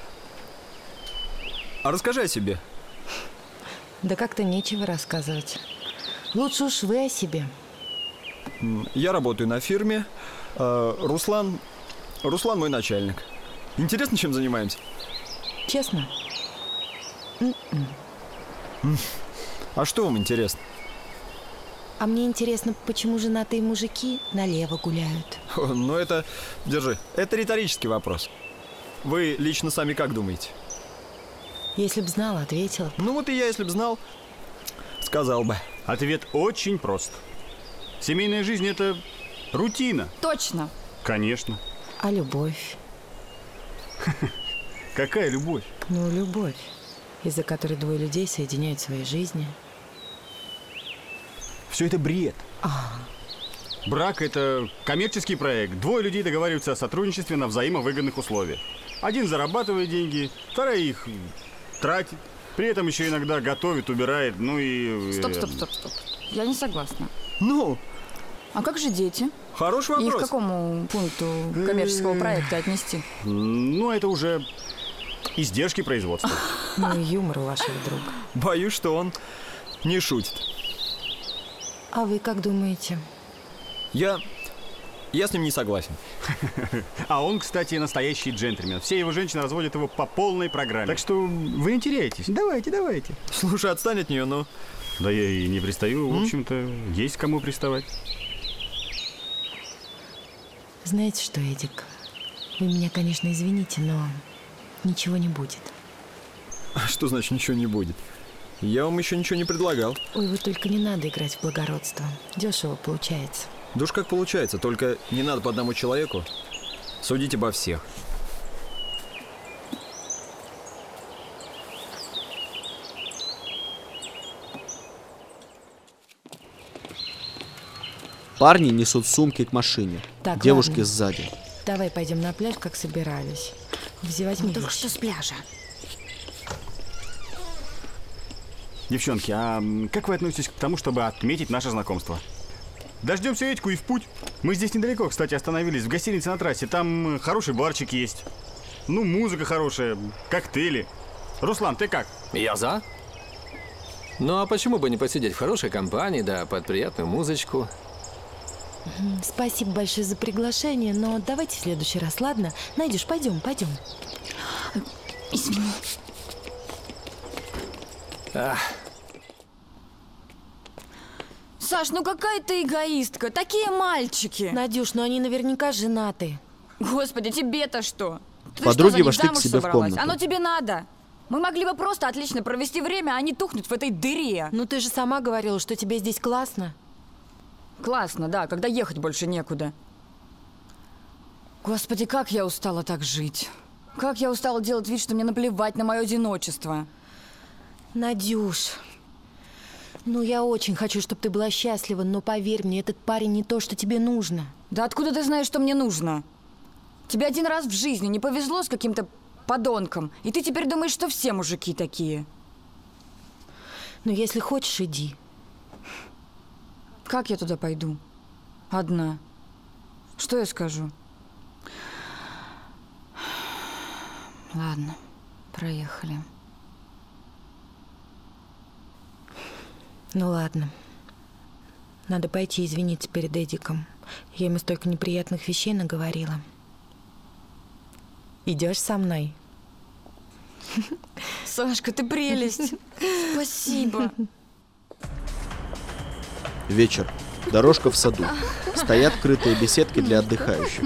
а расскажи о себе. Да как-то нечего рассказывать. Лучше уж вы о себе. М, Я работаю на фирме. Э, Руслан... Руслан мой начальник. Интересно, чем занимаемся? Честно? М-м. М, А что вам интересно? А мне интересно, почему женатые мужики налево гуляют? О, Ну это... Держи. Это риторический вопрос. Вы лично сами как думаете? Если б знала, ответила. Ну вот и я, если б знал, сказал бы. Ответ очень прост. Семейная жизнь – это рутина. Точно. Конечно. А любовь? Какая любовь? Ну, любовь, из-за которой двое людей соединяют свои жизни. Все это бред. А, Брак – это коммерческий проект. Двое людей договариваются о сотрудничестве на взаимовыгодных условиях. Один зарабатывает деньги, вторая их тратит. При этом еще иногда готовит, убирает, ну и... Стоп, стоп, стоп, стоп. Я не согласна. Ну? А как же дети? Хороший И их к вопрос. какому пункту коммерческого проекта отнести? Ну, это уже издержки производства. ну и юмор у вашего друга. Боюсь, что он не шутит. А вы как думаете? Я... Я с ним не согласен. А он, кстати, настоящий джентльмен. Все его женщины разводят его по полной программе. Так что вы не теряйтесь. Давайте, давайте. Слушай, отстань от нее, ну. Да я и не пристаю. В общем-то, есть к кому приставать. Знаете что, Эдик? Вы меня, конечно, извините, но ничего не будет. А что значит ничего не будет? Я вам еще ничего не предлагал. Ой, вот только не надо играть в благородство. Дешево получается. Да уж как получается, только не надо по одному человеку судить обо всех. Парни несут сумки к машине. Так, девушки ладно. сзади. Давай пойдем на пляж, как собирались. Возьми только что с пляжа. Девчонки, а как вы относитесь к тому, чтобы отметить наше знакомство? Дождемся Этьку и в путь. Мы здесь недалеко, кстати, остановились, в гостинице на трассе. Там хороший барчик есть. Ну, музыка хорошая, коктейли. Руслан, ты как? Я за. Ну, а почему бы не посидеть в хорошей компании, да под приятную музычку? Спасибо большое за приглашение, но давайте в следующий раз, ладно? Найдешь, пойдем, пойдем. Извини. Ах. Саш, ну какая ты эгоистка. Такие мальчики. Надюш, ну они наверняка женаты. Господи, тебе-то что? Ты Подруги что, за них вошли к замуж себе в собралась? комнату. Оно тебе надо. Мы могли бы просто отлично провести время, а не тухнуть в этой дыре. Ну ты же сама говорила, что тебе здесь классно. Классно, да, когда ехать больше некуда. Господи, как я устала так жить. Как я устала делать вид, что мне наплевать на мое одиночество. Надюш, ну я очень хочу, чтобы ты была счастлива, но поверь мне, этот парень не то, что тебе нужно. Да откуда ты знаешь, что мне нужно? Тебе один раз в жизни не повезло с каким-то подонком, и ты теперь думаешь, что все мужики такие. Ну если хочешь, иди. Как я туда пойду? Одна. Что я скажу? Ладно, проехали. Ну ладно. Надо пойти извиниться перед Эдиком. Я ему столько неприятных вещей наговорила. Идешь со мной? Сашка, ты прелесть. Спасибо. Вечер. Дорожка в саду. Стоят крытые беседки для отдыхающих.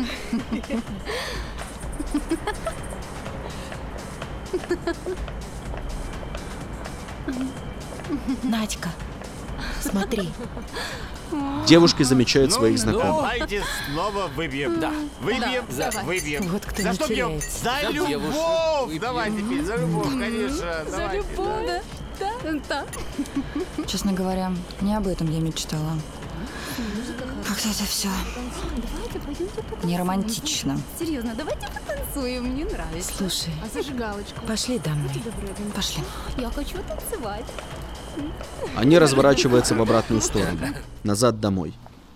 Надька, смотри. Девушки замечают своих Ну, знакомых. давайте снова выпьем. Да. Выпьем, Да, да, выпьем. Вот кто За не что пьем? теряется. За За любовь! девушек Давайте пить, за любовь, конечно. Давайте, да. Да. Честно говоря, не об этом я мечтала. Как-то это все Давайте пойдемте потанцуем. не романтично. Серьезно, давайте потанцуем, мне нравится. Слушай, А зажигалочку? пошли домой. Пошли. Я хочу танцевать. Они разворачиваются в обратную сторону. Назад домой.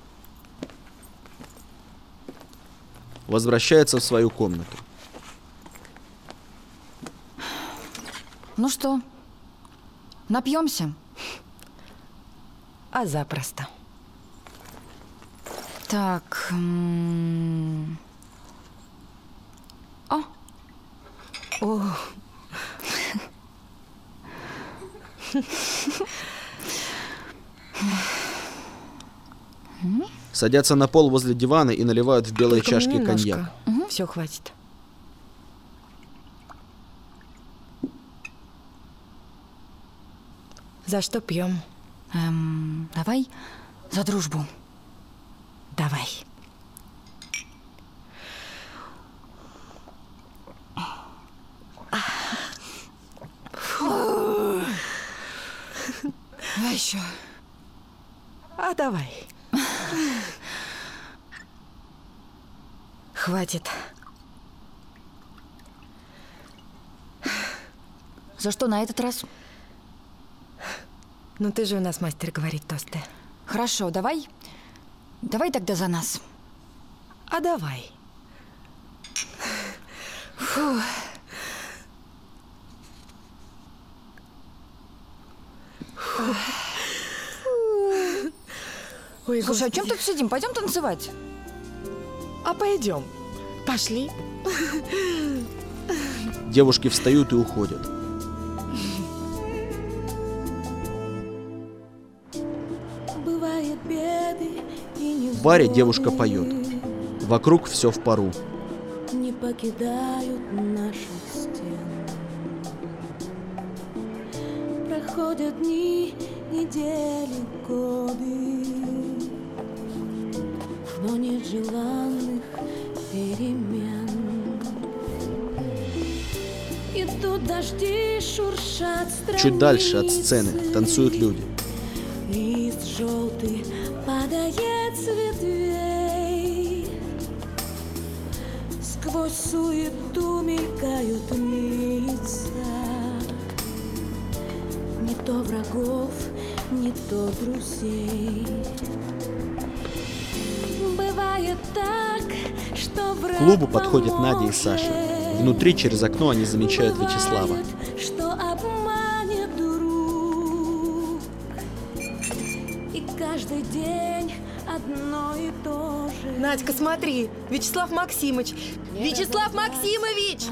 Возвращается в свою комнату. Ну что, напьемся? А запросто. Так. м, О, О, Садятся на пол возле дивана и наливают в белые только мне чашки немножко. коньяк. Все, хватит. За что пьем? эм, давай за дружбу. Давай. А еще. А давай. Хватит. За что на этот раз? Ну ты же у нас мастер говорить тосты. Хорошо, давай. Давай тогда за нас. А давай. Фу. Ой, Слушай, о чем Господи. тут сидим? Пойдем танцевать. А пойдем. Пошли. Девушки встают и уходят. Бывает беды и не В баре девушка поет. Вокруг все в пару. Не покидают наших стен. Проходят дни, недели, годы, но нет желанных перемен. И тут дожди шуршат страницы. Чуть дальше от сцены танцуют люди. Лист желтый падает с ветвей. Сквозь суету мелькают лица. Не то врагов, не то друзей. Бывает так, что враг К клубу подходят поможет. Надя и Саша. Внутри через окно они замечают Вячеслава. Бывает, что обманет друг. И каждый день одно и то же. Надька, смотри, Вячеслав Максимович. Вячеслав Максимович!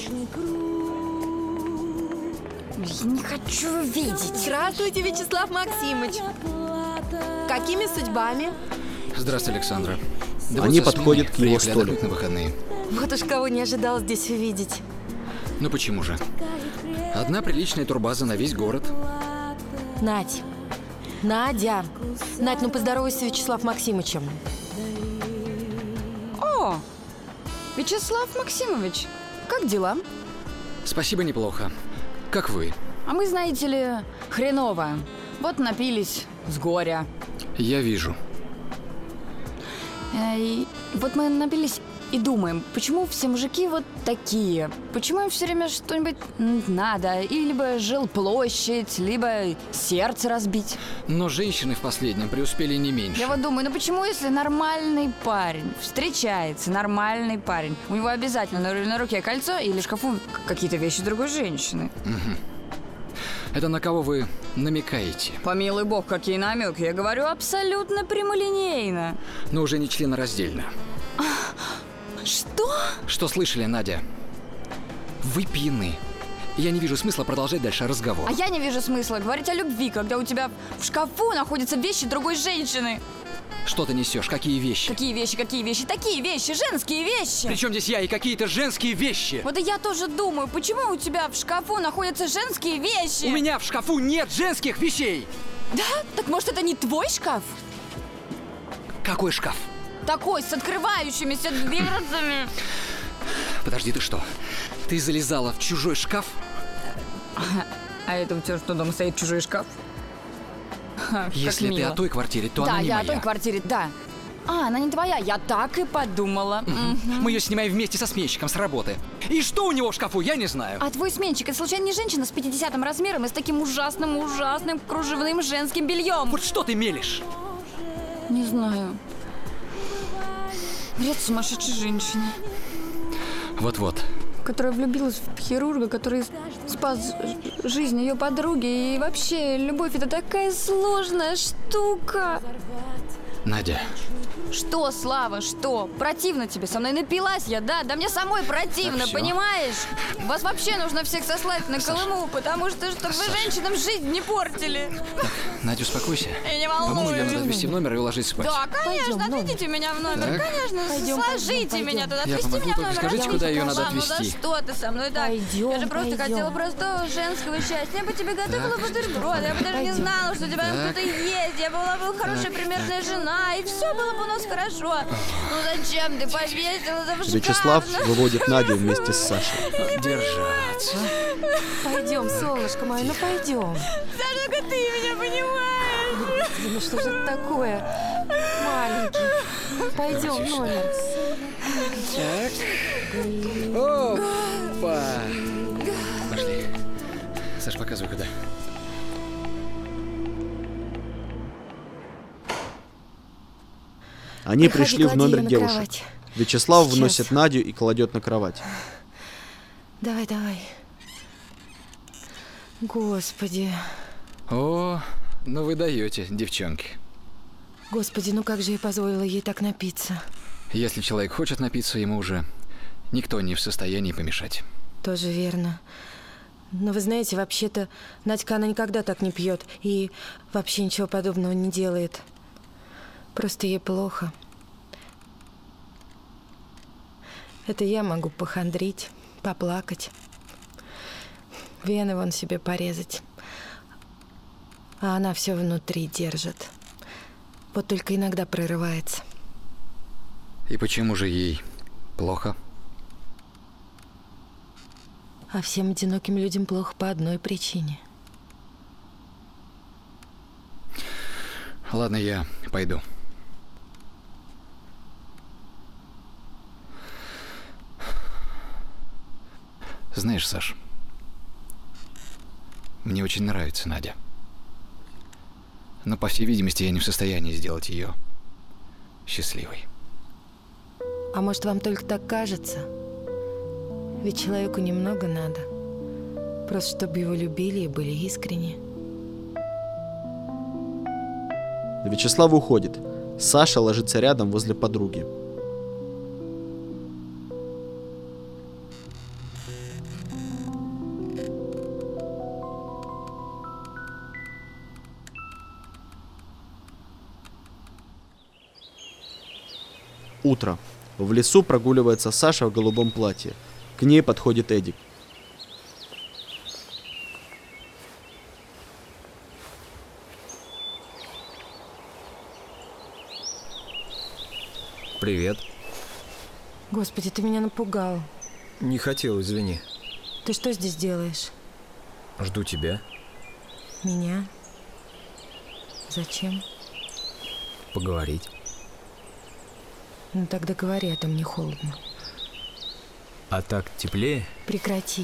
Не хочу видеть. Здравствуйте, Вячеслав Максимович. Какими судьбами? Здравствуй, Александра. Да Они вот со подходят сменой к его приехали столику. отдохнуть на выходные. Вот уж кого не ожидал здесь увидеть. Ну почему же? Одна приличная турбаза на весь город. Надь. Надя. Надь, ну поздоровайся с Вячеславом Максимовичем. О, Вячеслав Максимович, как дела? Спасибо, неплохо. Как вы? А мы, знаете ли, хреново. Вот напились с горя. Я вижу. Э, И вот мы напились и думаем, почему все мужики вот такие? Почему им все время что-нибудь надо? И либо жилплощадь, либо сердце разбить. Но женщины в последнем преуспели не меньше. Я вот думаю, ну почему, если нормальный парень встречается, нормальный парень, у него обязательно на, на руке кольцо или в шкафу какие-то вещи другой женщины? Угу. Это на кого вы намекаете? Помилуй бог, какие намеки. Я говорю абсолютно прямолинейно. Но уже не членораздельно. Что? Что слышали, Надя? Вы пьяны. Я не вижу смысла продолжать дальше разговор. А я не вижу смысла говорить о любви, когда у тебя в шкафу находятся вещи другой женщины. Что ты несешь? Какие вещи? Какие вещи, какие вещи? Такие вещи, женские вещи. Причем здесь я и какие-то женские вещи? Вот и я тоже думаю, почему у тебя в шкафу находятся женские вещи? У меня в шкафу нет женских вещей! Да? Так может это не твой шкаф? Какой шкаф? Такой, с открывающимися дверцами. Подожди, ты что? Ты залезала в чужой шкаф? А это у тебя что, дома стоит чужой шкаф? Ха, Если ты о той квартире, то да, она не я моя. о той квартире, да. А, она не твоя, я так и подумала. Угу. Мгм. Мы ее снимаем вместе со сменщиком с работы. И что у него в шкафу, я не знаю. А твой сменщик, это случайно не женщина с пятидесятым размером и с таким ужасным, ужасным кружевным женским бельем? Вот что ты мелешь? Не знаю. Бред сумасшедшей женщины, Вот-вот. которая влюбилась в хирурга, который спас жизнь ее подруги. И вообще, любовь это такая сложная штука. Надя. Что, Слава, что? Противно тебе? Со мной напилась я, да? Да мне самой противно, Так, всё. понимаешь? Вас вообще нужно всех сослать на Колыму, потому что, чтобы вы женщинам жизнь не портили. Надя, успокойся. И не По-моему, ее волнуйся. надо отвезти в номер и уложить спать. Да, конечно, Пойдем, отведите меня в номер, Так. конечно, Пойдем, сложите пойдем, меня пойдем. туда, Я отвезти помогу, меня в только номер. скажите, Я куда ее покажу. надо Ну за отвезти. что ты со мной так? Пойдем, Я же просто пойдем. хотела простого женского счастья. Я бы тебе готовила бутерброд, я бы даже не Пойдем. знала, что у тебя там Так. кто-то есть. Я была бы хорошая примерная жена, и все было бы у нас хорошо. Ну зачем ты повесила это в шкаф? Вячеслав Ну, выводит Надю вместе с Сашей. Держаться. Пойдем, солнышко мое, ну пойдем. Да только ты меня понимаешь. Ну что же это такое? Маленький. Пойдем в номер. Так. Опа. Пошли. Саш, показывай, куда. Они Проходи, пришли в клади номер её на девушек. кровать. Вячеслав Сейчас. вносит Надю и кладет на кровать. Давай, давай. Господи. О, ну вы даете, девчонки. Господи, ну как же я позволила ей так напиться? Если человек хочет напиться, ему уже никто не в состоянии помешать. Тоже верно. Но вы знаете, вообще-то Надька, она никогда так не пьет и вообще ничего подобного не делает. Просто ей плохо. Это я могу похандрить, поплакать, вены вон себе порезать. А она все внутри держит. Вот только иногда прорывается. И почему же ей плохо? А всем одиноким людям плохо по одной причине. Ладно, я пойду. Знаешь, Саш, мне очень нравится Надя. Но, по всей видимости, я не в состоянии сделать ее счастливой. А может, вам только так кажется? Ведь человеку немного надо. Просто чтобы его любили и были искренни. Вячеслав уходит. Саша ложится рядом возле подруги. Утро. В лесу прогуливается Саша в голубом платье. К ней подходит Эдик. Привет. Господи, ты меня напугал. Не хотел, извини. Ты что здесь делаешь? Жду тебя. Меня? Зачем? Поговорить. Ну тогда говори, а то мне холодно. А так теплее? Прекрати.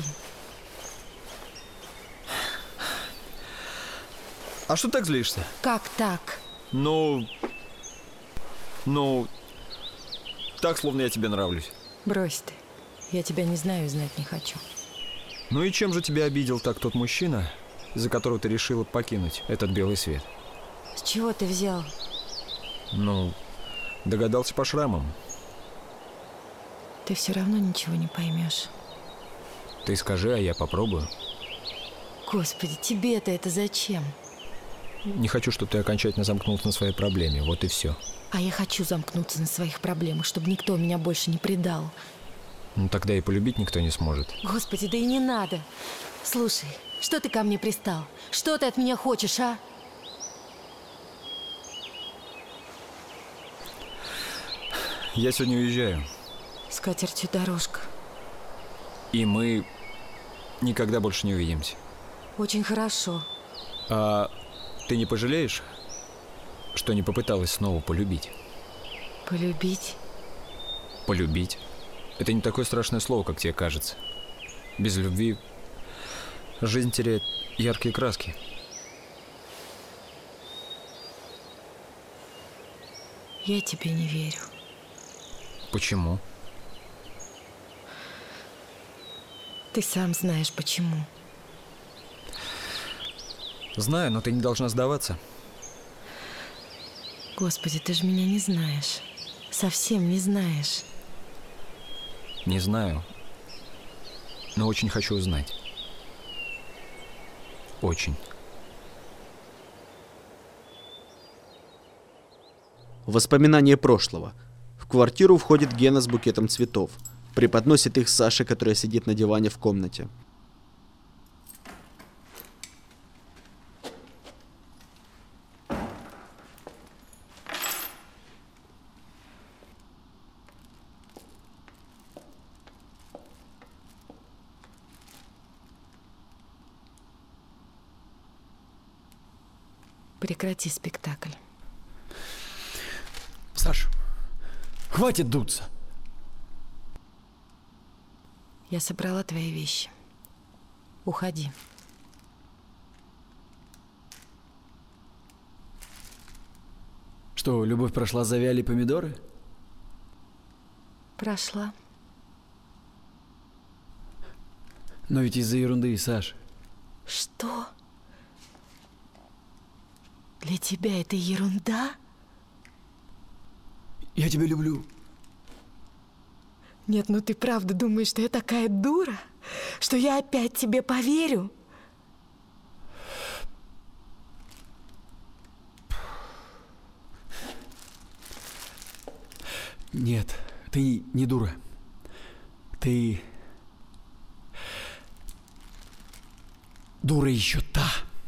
А что так злишься? Как так? Ну... Ну... Так, словно я тебе нравлюсь. Брось ты. Я тебя не знаю и знать не хочу. Ну и чем же тебя обидел так тот мужчина, из-за которого ты решила покинуть этот белый свет? С чего ты взял? Ну, догадался по шрамам. Ты все равно ничего не поймешь. Ты скажи, а я попробую. Господи, тебе-то это зачем? Не хочу, чтобы ты окончательно замкнулся на своей проблеме, вот и все. А я хочу замкнуться на своих проблемах, чтобы никто меня больше не предал. Ну тогда и полюбить никто не сможет. Господи, да и не надо. Слушай, что ты ко мне пристал? Что ты от меня хочешь, а? Я сегодня уезжаю. С катертью дорожка. И мы никогда больше не увидимся. Очень хорошо. А ты не пожалеешь, что не попыталась снова полюбить? Полюбить? Полюбить. Это не такое страшное слово, как тебе кажется. Без любви жизнь теряет яркие краски. Я тебе не верю. Почему? Ты сам знаешь, почему. Знаю, но ты не должна сдаваться. Господи, ты же меня не знаешь. Совсем не знаешь. Не знаю, но очень хочу узнать. Очень. Воспоминания прошлого. В квартиру входит Гена с букетом цветов. Преподносит их Саше, которая сидит на диване в комнате. Прекрати спектакль. Саш, хватит дуться. Я собрала твои вещи. Уходи. Что, любовь прошла, завяли помидоры? Прошла. Но ведь из-за ерунды, Саш. Что? Для тебя это ерунда? Я тебя люблю. Нет, ну ты правда думаешь, что я такая дура? Что я опять тебе поверю? Нет, ты не дура. Ты... дура еще та.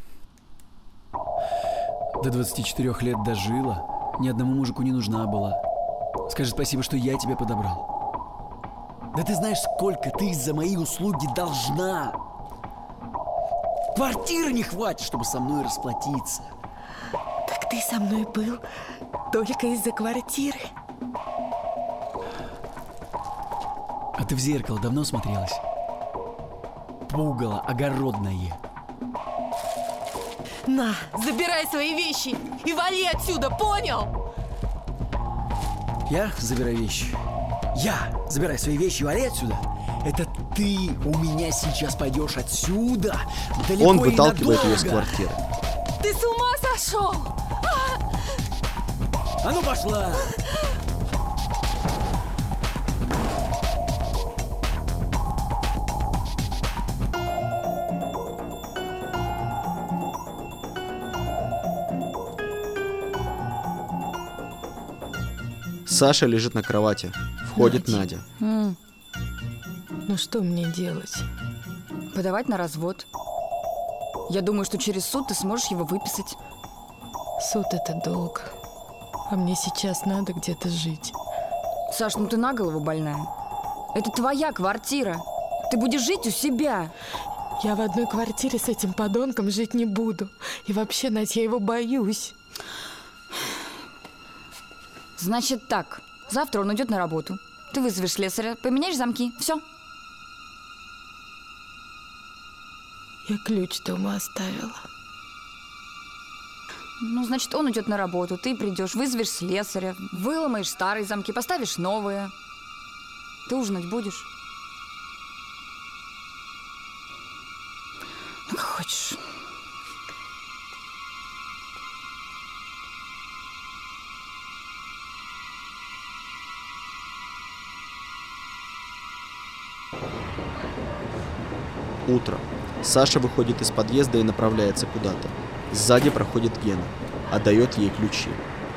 До двадцати четырёх лет дожила, ни одному мужику не нужна была. Скажи спасибо, что я тебя подобрал. Да ты знаешь, сколько ты за мои услуги должна. Квартиры не хватит, чтобы со мной расплатиться. Так ты со мной был только из-за квартиры? А ты в зеркало давно смотрелась? Пугало огородное. На, забирай свои вещи и вали отсюда, понял? Я забираю вещи. Я забирай свои вещи и вали отсюда. Это ты у меня сейчас пойдешь отсюда. Далеко Он выталкивает и ее с квартиры. Ты с ума сошел? А ну пошла! Саша лежит на кровати. Входит Надя. Надя. М, Ну что мне делать? Подавать на развод. Я думаю, что через суд ты сможешь его выписать. Суд — это долг. А мне сейчас надо где-то жить. Саш, ну ты на голову больная. Это твоя квартира. Ты будешь жить у себя. Я в одной квартире с этим подонком жить не буду. И вообще, Надь, я его боюсь. Значит так, завтра он уйдет на работу. Ты вызовешь слесаря, поменяешь замки. Все. Я ключ дома оставила. Ну, значит, он уйдет на работу, ты придешь, вызовешь слесаря, выломаешь старые замки, поставишь новые. Ты ужинать будешь? Ну, как хочешь. Утро. Саша выходит из подъезда и направляется куда-то. Сзади проходит Гена. Отдает ей ключи.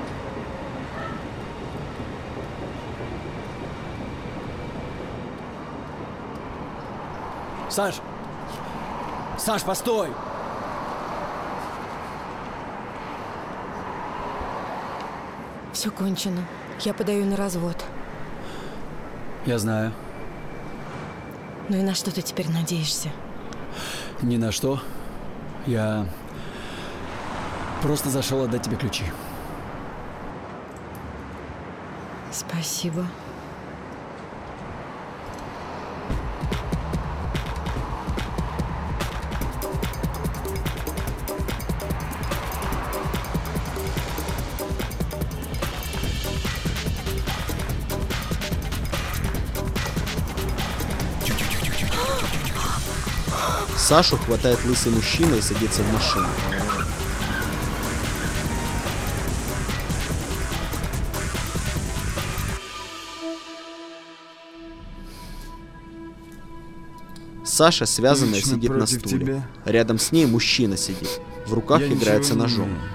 Саш! Саш, постой! Все кончено. Я подаю на развод. Я знаю. Ну и на что ты теперь надеешься? Ни на что. Я просто зашел отдать тебе ключи. Спасибо. Сашу хватает лысый мужчина и садится в машину. Саша, связанная, Лично сидит на против стуле. тебя. Рядом с ней мужчина сидит. В руках Я играется ничего не ножом. умею.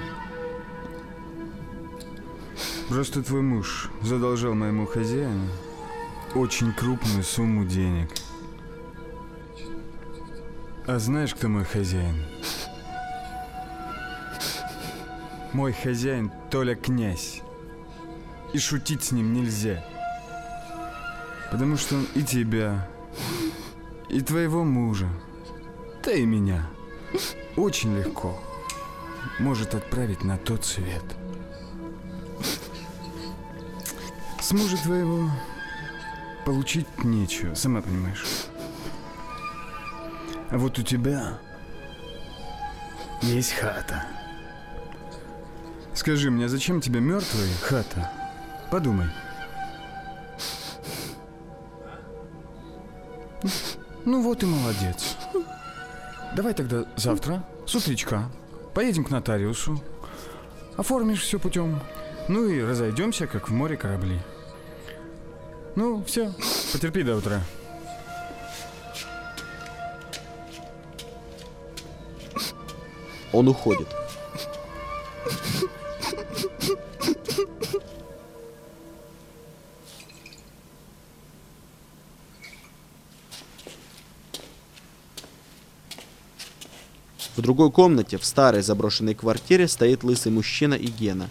Просто твой муж задолжал моему хозяину очень крупную сумму денег. А знаешь, кто мой хозяин? Мой хозяин Толя князь. И шутить с ним нельзя. Потому что он и тебя, и твоего мужа, да и меня очень легко может отправить на тот свет. С мужа твоего получить нечего, сама понимаешь. А вот у тебя есть хата. Скажи мне, а зачем тебе мертвая хата? Подумай. Ну вот и молодец. Давай тогда завтра, с утречка, поедем к нотариусу, оформишь все путем, ну и разойдемся, как в море корабли. Ну, все, потерпи до утра. Он уходит. В другой комнате, в старой заброшенной квартире, стоит лысый мужчина и Гена.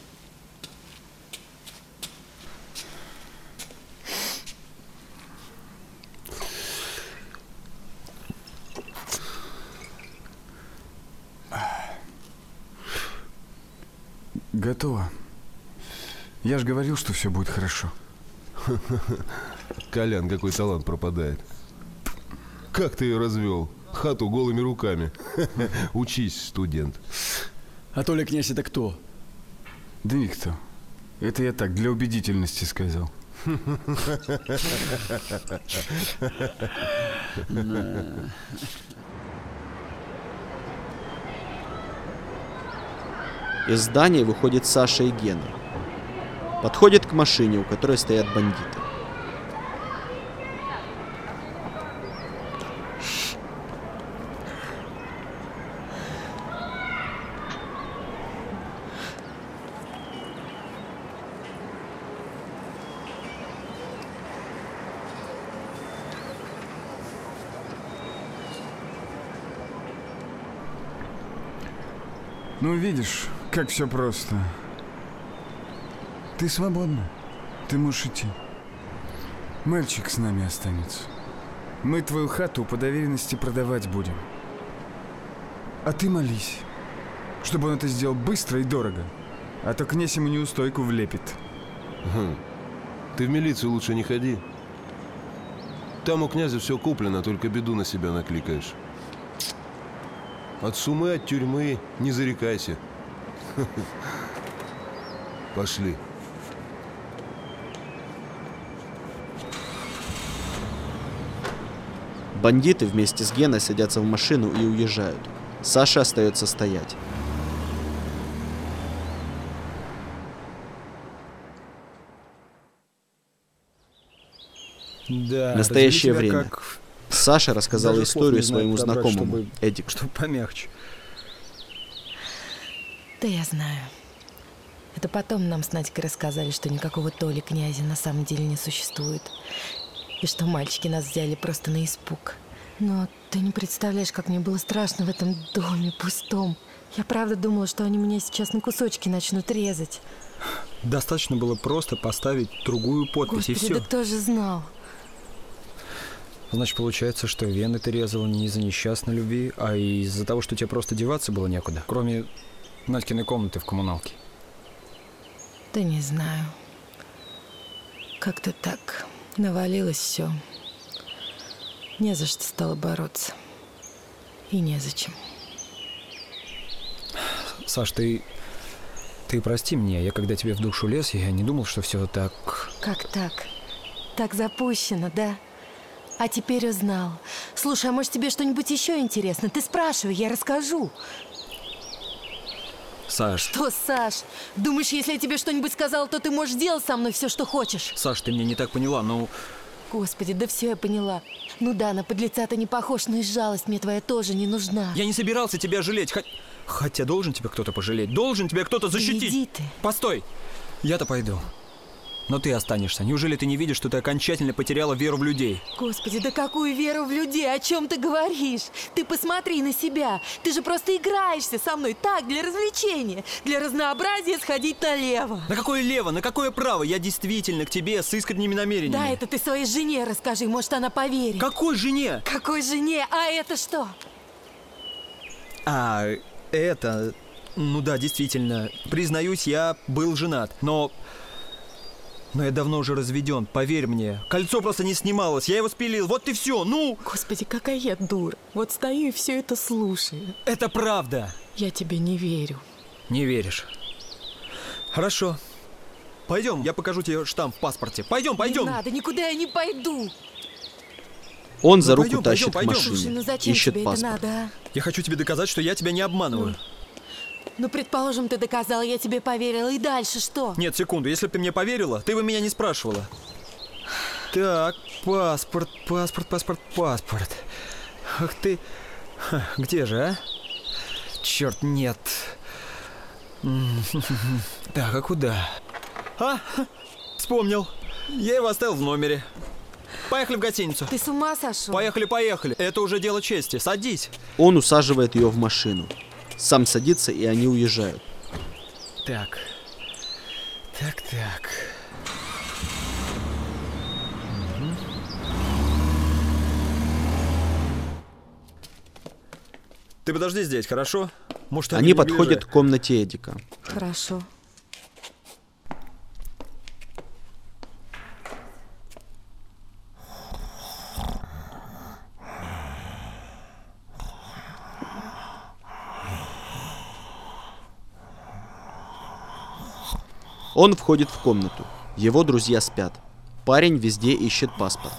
Готово. Я же говорил, что все будет хорошо. Колян, какой талант пропадает. Как ты ее развел? Хату голыми руками. Учись, студент. А Толя князь это кто? Да никто. Это я так, для убедительности сказал. Из здания выходит Саша и Гена. Подходят к машине, у которой стоят бандиты. Ну, видишь, как все просто. Ты свободна. Ты можешь идти. Мальчик с нами останется. Мы твою хату по доверенности продавать будем. А ты молись, чтобы он это сделал быстро и дорого. А то князь ему неустойку влепит. Хм. Ты в милицию лучше не ходи. Там у князя все куплено, только беду на себя накликаешь. От сумы, от тюрьмы не зарекайся. Пошли. Бандиты вместе с Геной садятся в машину и уезжают. Саша остается стоять. Да, настоящее время. Как... Саша рассказала Даже историю знает, своему подобрать, знакомому, чтобы... Эдику. Чтобы помягче. Да я знаю. Это потом нам с Надькой рассказали, что никакого Толи князя на самом деле не существует. И что мальчики нас взяли просто на испуг. Но ты не представляешь, как мне было страшно в этом доме пустом. Я правда думала, что они меня сейчас на кусочки начнут резать. Достаточно было просто поставить другую подпись. Господи, и все. да кто же знал? Значит, получается, что вены ты резала не из-за несчастной любви, а из-за того, что тебе просто деваться было некуда, кроме Надькиной комнаты в коммуналке. Да не знаю. Как-то так навалилось все. Не за что стало бороться. И незачем. Саш, ты... Ты прости меня, я когда тебе в душу лез, я не думал, что все так... Как так? Так запущено, да? А теперь узнал. Слушай, а может тебе что-нибудь еще интересно? Ты спрашивай, я расскажу. Саш. Что, Саш? Думаешь, если я тебе что-нибудь сказала, то ты можешь делать со мной все, что хочешь? Саш, ты меня не так поняла, ну... Господи, да все я поняла. Ну да, на подлеца ты не похож, но и жалость мне твоя тоже не нужна. Я не собирался тебя жалеть, хоть... Хотя должен тебя кто-то пожалеть, должен тебя кто-то защитить. Иди ты. Постой, я-то пойду. Но ты останешься. Неужели ты не видишь, что ты окончательно потеряла веру в людей? Господи, да какую веру в людей? О чем ты говоришь? Ты посмотри на себя. Ты же просто играешься со мной так, для развлечения. Для разнообразия сходить налево. На какое лево? На какое право? Я действительно к тебе с искренними намерениями. Да, это ты своей жене расскажи, может, она поверит. Какой жене? Какой жене? А это что? А, это... Ну да, действительно. Признаюсь, я был женат, но... Но я давно уже разведен, поверь мне. Кольцо просто не снималось, я его спилил, вот и все, ну! Господи, какая я дура. Вот стою и все это слушаю. Это правда. Я тебе не верю. Не веришь. Хорошо. Пойдем, я покажу тебе штамп в паспорте. Пойдем, пойдем. Не надо, никуда я не пойду. Он за ну, руку пойдем, тащит пойдем, к пойдем. машине, Слушай, ну зачем ищет тебе паспорт. это надо, а? Я хочу тебе доказать, что я тебя не обманываю. Ну, предположим, ты доказала, я тебе поверила. И дальше что? Нет, секунду, если бы ты мне поверила, ты бы меня не спрашивала. Так, паспорт, паспорт, паспорт, паспорт. Ах ты... Ха, где же, а? Черт, нет. Так, а куда? А, вспомнил. Я его оставил в номере. Поехали в гостиницу. Ты с ума сошел? Поехали, поехали. Это уже дело чести. Садись. Он усаживает ее в машину. Сам садится, и они уезжают. Так. Так, так. Угу. Ты подожди здесь, хорошо? Может, они подходят к комнате Эдика. Хорошо. Он входит в комнату. Его друзья спят. Парень везде ищет паспорт.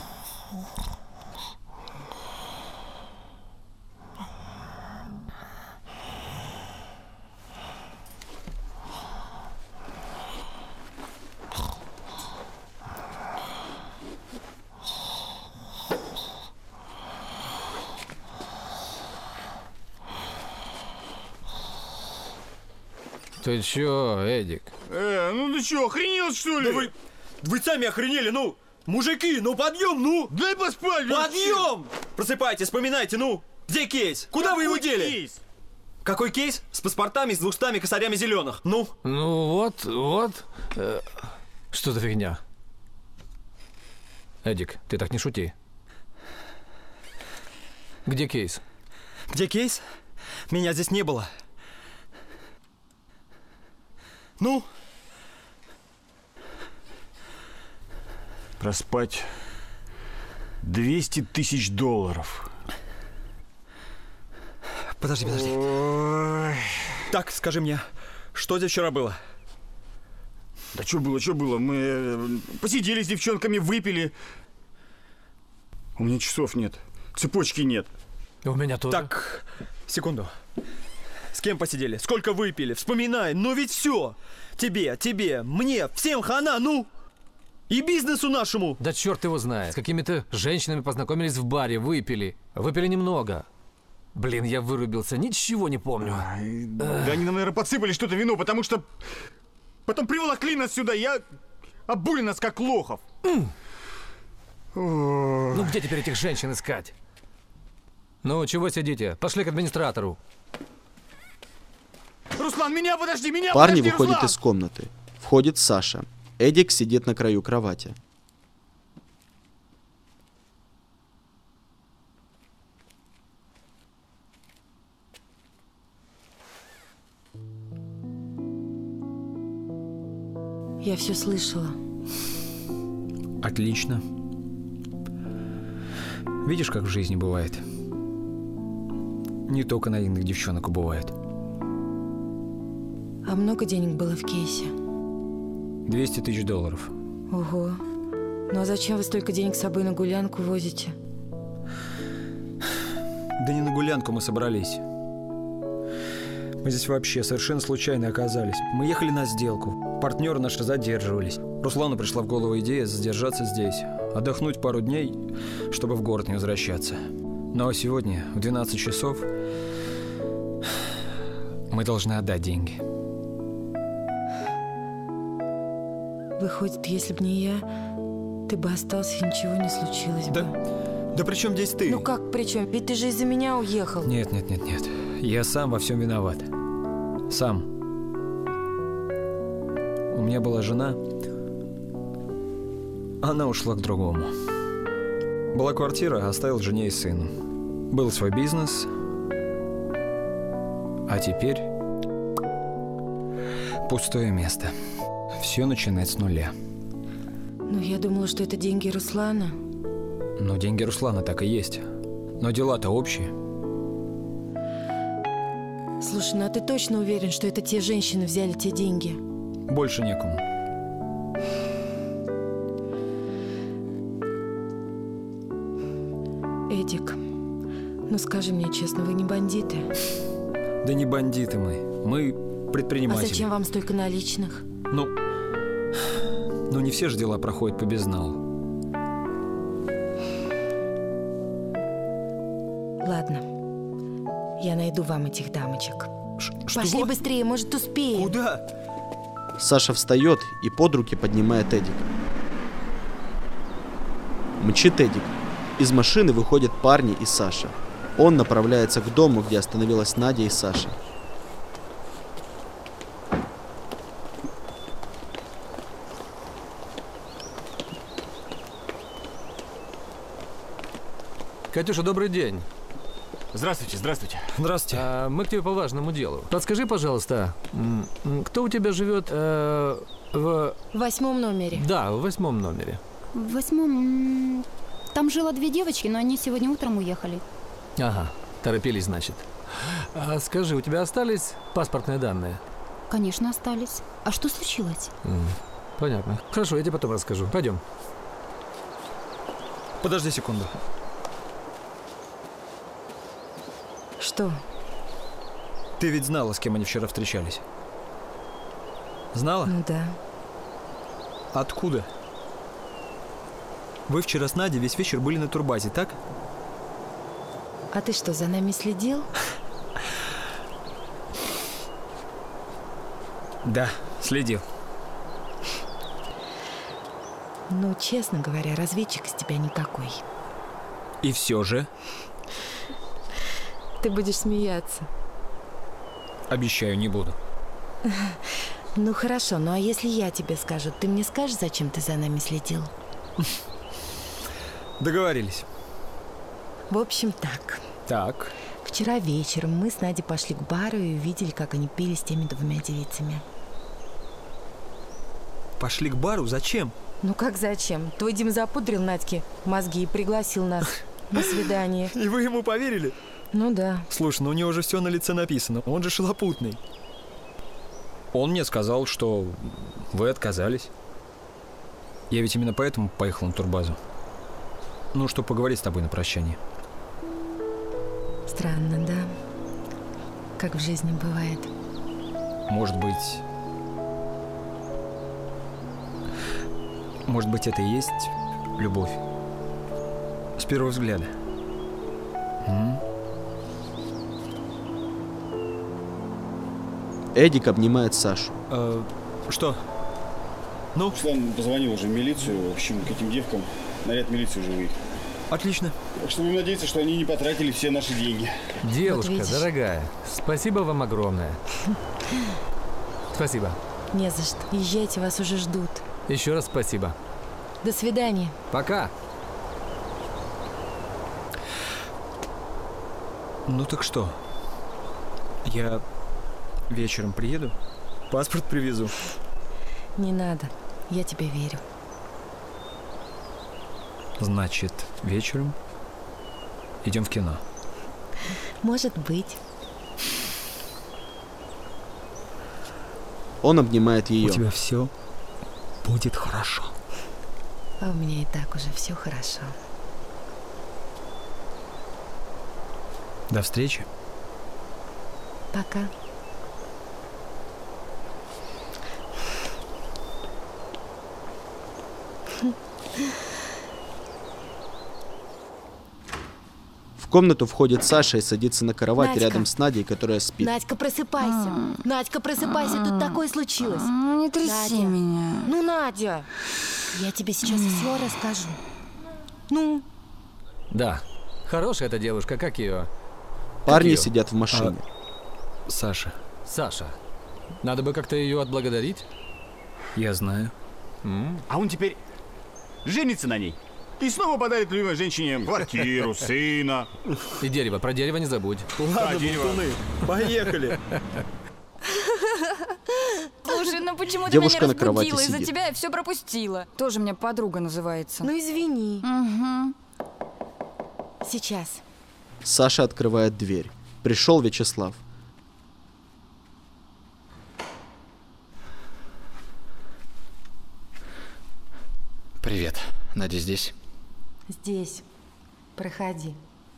Ты чё, Эдик? Э, ну ты чё, охренел что ли? Да вы, вы сами охренели, ну! Мужики, ну подъем, ну! Дай поспать! Подъем! Просыпайтесь, вспоминайте, ну! Где кейс? Куда Какой вы его дели? Кейс? Какой кейс? С паспортами, с двухстами косарями зеленых. Ну? Ну вот, вот. Э, что за фигня? Эдик, ты так не шути. Где кейс? Где кейс? Меня здесь не было. Ну? Проспать двести тысяч долларов. Подожди, подожди. Ой. Так, скажи мне, что здесь вчера было? Да что было, что было? Мы посидели с девчонками, выпили. У меня часов нет, цепочки нет. У меня тоже. Так, секунду. С кем посидели? Сколько выпили? Вспоминай, ну ведь все. Тебе, тебе, мне, всем хана, ну! И бизнесу нашему! Да черт его знает. С какими-то женщинами познакомились в баре, выпили. Выпили немного. Блин, я вырубился, ничего не помню. Ай, да они нам, наверное, подсыпали что-то вино, потому что потом приволокли нас сюда, я обули нас как лохов. Ну где теперь этих женщин искать? Ну, чего сидите? Пошли к администратору. Руслан, меня подожди, меня Парни подожди, выходят Руслан! из комнаты. Входит Саша. Эдик сидит на краю кровати. Я все слышала. Отлично. Видишь, как в жизни бывает? Не только наивных девчонок убывает. А много денег было в кейсе? двести тысяч долларов. Ого. Ну а зачем вы столько денег с собой на гулянку возите? Да не на гулянку мы собрались. Мы здесь вообще совершенно случайно оказались. Мы ехали на сделку. Партнеры наши задерживались. Руслану пришла в голову идея задержаться здесь. Отдохнуть пару дней, чтобы в город не возвращаться. Но сегодня в двенадцать часов мы должны отдать деньги. Выходит, если бы не я, ты бы остался и ничего не случилось да, бы. Да при чем здесь ты? Ну как при чем? Ведь ты же из-за меня уехал. Нет, нет, нет, нет. Я сам во всем виноват. Сам. У меня была жена. Она ушла к другому. Была квартира, оставил жене и сыну. Был свой бизнес. А теперь пустое место. Все начинает с нуля. Ну, я думала, что это деньги Руслана. Ну, деньги Руслана так и есть. Но дела-то общие. Слушай, ну а ты точно уверен, что это те женщины взяли те деньги? Больше некому. Эдик, ну скажи мне честно, вы не бандиты? Да не бандиты мы. Мы предприниматели. А зачем вам столько наличных? Ну, ну не все же дела проходят по безналу. Ладно, я найду вам этих дамочек. Ш- Пошли что? быстрее, может, успеем. Куда? Саша встает и под руки поднимает Эдика. Мчит Эдик. Из машины выходят парни и Саша. Он направляется к дому, где остановилась Надя и Саша. Катюша, добрый день. Здравствуйте, здравствуйте. Здравствуйте. А, мы к тебе по важному делу. Подскажи, пожалуйста, кто у тебя живет э, в... В восьмом номере. Да, в восьмом номере. В восьмом... Там жило две девочки, но они сегодня утром уехали. Ага, торопились, значит. А скажи, у тебя остались паспортные данные? Конечно, остались. А что случилось? М, понятно. Хорошо, я тебе потом расскажу. Пойдем. Подожди секунду. Что? Ты ведь знала, с кем они вчера встречались? Знала? Ну да. Откуда? Вы вчера с Надей весь вечер были на турбазе, так? А ты что, за нами следил? Да, следил. Ну, честно говоря, разведчик из тебя никакой. И все же? Ты будешь смеяться. Обещаю, не буду. Ну хорошо, ну а если я тебе скажу, ты мне скажешь, зачем ты за нами следил? Договорились. В общем, так. Так. Вчера вечером мы с Надей пошли к бару и увидели, как они пили с теми двумя девицами. Пошли к бару? Зачем? Ну как зачем? Твой Дим запудрил Надьке мозги и пригласил нас на свидание. И вы ему поверили? Ну да. Слушай, ну у него же все на лице написано. Он же шелопутный. Он мне сказал, что вы отказались. Я ведь именно поэтому поехал на турбазу. Ну, чтобы поговорить с тобой на прощание. Странно, да? Как в жизни бывает. Может быть... Может быть, это и есть любовь. С первого взгляда. М? Эдик обнимает Сашу. Э, что? Ну? Руслан позвонил уже в милицию, в общем, к этим девкам. Наряд милиции уже выехал. Отлично. Так что будем надеяться, что они не потратили все наши деньги. Девушка, Вот дорогая, спасибо вам огромное. Спасибо. Не за что. Езжайте, вас уже ждут. Еще раз спасибо. До свидания. Пока. Ну так что? Я вечером приеду, паспорт привезу. Не надо. Я тебе верю. Значит, вечером идем в кино. Может быть. Он обнимает ее. У тебя все будет хорошо. А у меня и так уже все хорошо. До встречи. Пока. В комнату входит Саша и садится на кровать Надька. рядом с Надей, которая спит. Надька, просыпайся. Надька, просыпайся, тут такое случилось. Ну, не тряси Надя. меня. Ну, Надя, я тебе сейчас все расскажу. Ну? Да. Хорошая эта девушка, как ее? Парни её? сидят в машине. А, Саша. Саша. Надо бы как-то ее отблагодарить. Я знаю. М? А он теперь женится на ней. И снова подарит любимой женщине квартиру, сына. И дерево. Про дерево не забудь. Ладно, дерево. болтуны, поехали. Слушай, ну почему ты Девушка меня на кровати разбудила? Из-за сидит. тебя я все пропустила. Тоже мне подруга называется. Ну, извини. Угу. Сейчас. Саша открывает дверь. Пришел Вячеслав. Привет. Надя здесь? Здесь. Проходи.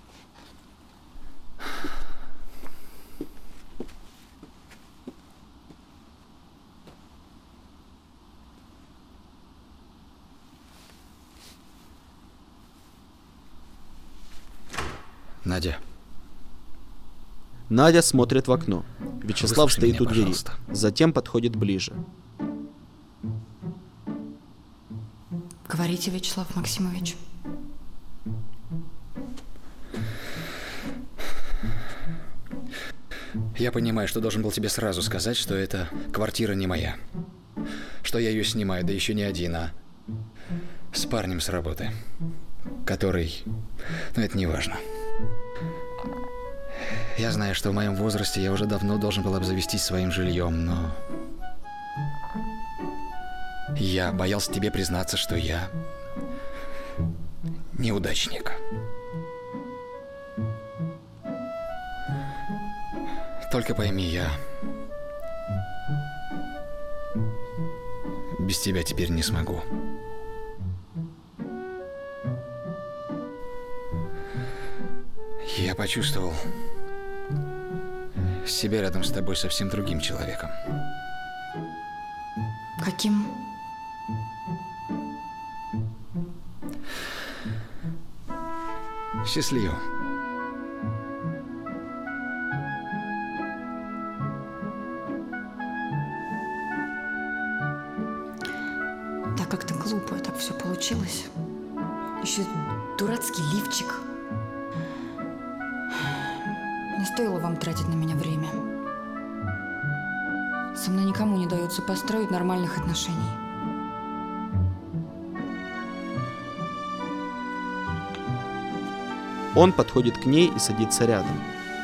Надя. Надя смотрит в окно. Вячеслав Выслушай стоит меня, у двери. пожалуйста. Затем подходит ближе. Говорите, Вячеслав Максимович. Я понимаю, что должен был тебе сразу сказать, что эта квартира не моя. Что я ее снимаю, да еще не один, а с парнем с работы, который... Ну, это не важно. Я знаю, что в моем возрасте я уже давно должен был обзавестись своим жильем, но... Я боялся тебе признаться, что я неудачник. Только пойми, я без тебя теперь не смогу. Я почувствовал себя рядом с тобой совсем другим человеком. Каким? Счастливым. Так как-то глупо так все получилось. Еще дурацкий лифчик. Не стоило вам тратить на меня время. Со мной никому не дается построить нормальных отношений. Он подходит к ней и садится рядом.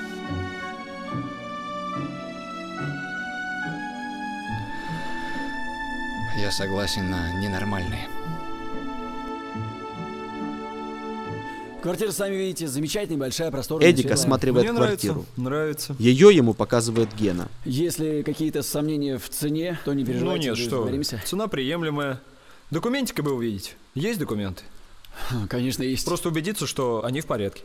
Я согласен на ненормальные. Квартира, сами видите, замечательная, большая, просторная. Эдик осматривает Мне квартиру. Нравится. Ее ему показывает Гена. Если какие-то сомнения в цене, то не переживайте. Ну нет, что вы. Цена приемлемая. Документика бы увидеть. Есть документы? Конечно, есть. Просто убедиться, что они в порядке.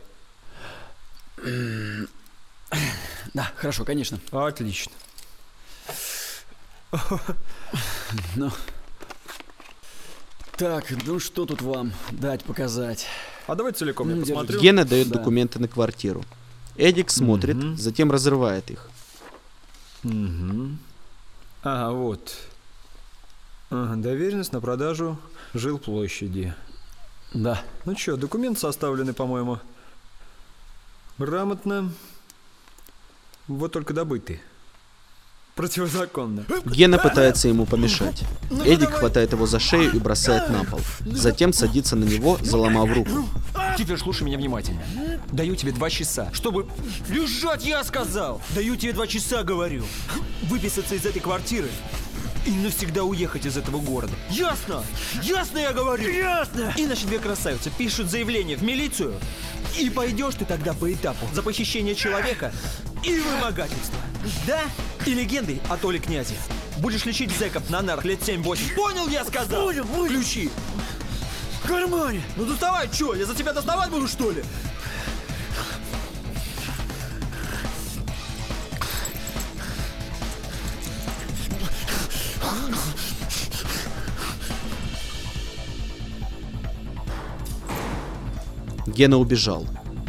Да, хорошо, конечно. Отлично. Ну. Так, ну что тут вам дать, показать? А давай целиком я посмотрю. Гена дает Да. документы на квартиру. Эдик смотрит, Мгм. затем разрывает их. Угу. Ага, вот. Ага, доверенность на продажу жилплощади. Да. Ну чё, документы составлены, по-моему. Грамотно. Вот только добыты. Противозаконно. Гена пытается ему помешать. Эдик хватает его за шею и бросает на пол. Затем садится на него, заломав руку. Теперь слушай меня внимательно. Даю тебе два часа, чтобы... Лежать, я сказал! Даю тебе два часа, говорю. Выписаться из этой квартиры и навсегда уехать из этого города. Ясно? Ясно, я говорю? Ясно! Иначе две красавицы пишут заявление в милицию, и пойдешь ты тогда по этапу за похищение человека и вымогательство. Да? И легендой о Толе Князе будешь лечить зэков на нарах лет семь-восемь. Понял, я сказал? Понял, понял. Ключи. В кармане. Ну доставай, чё? Я за тебя доставать буду, что ли? Гена убежал.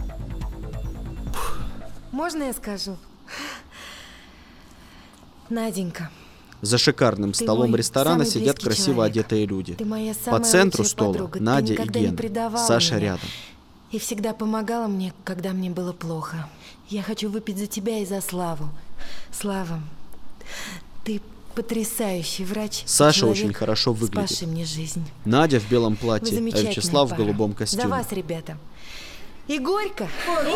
Можно я скажу? Наденька. За шикарным Ты столом мой ресторана самый сидят близкий красиво человек. одетые люди. Ты моя самая По центру лучшая стола подруга. Ты Надя и никогда не Гена. предавала Саша меня. рядом. И всегда помогала мне, когда мне было плохо. Я хочу выпить за тебя и за Славу. Слава, ты потрясающий врач. Саша человек, очень хорошо выглядит. спасший мне жизнь. Надя в белом Вы платье, а замечательная Вячеслав в пара. голубом За костюме. вас, ребята. И горько.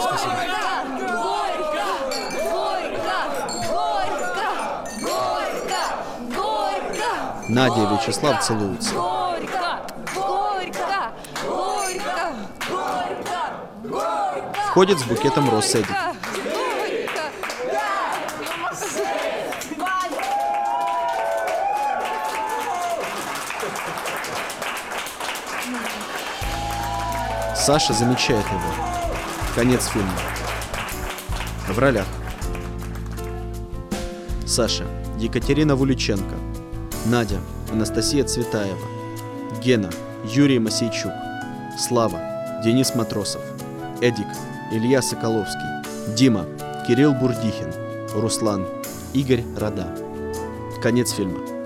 Надя и Вячеслав целуются. Горько! Горько! Горько! Горько! Входит с букетом роз Эдик. Саша замечает его. Конец фильма. В ролях: Саша — Екатерина Вуличенко, Надя — Анастасия Цветаева, Гена — Юрий Масейчук, Слава — Денис Матросов, Эдик — Илья Соколовский, Дима — Кирилл Бурдихин, Руслан — Игорь Рада. Конец фильма.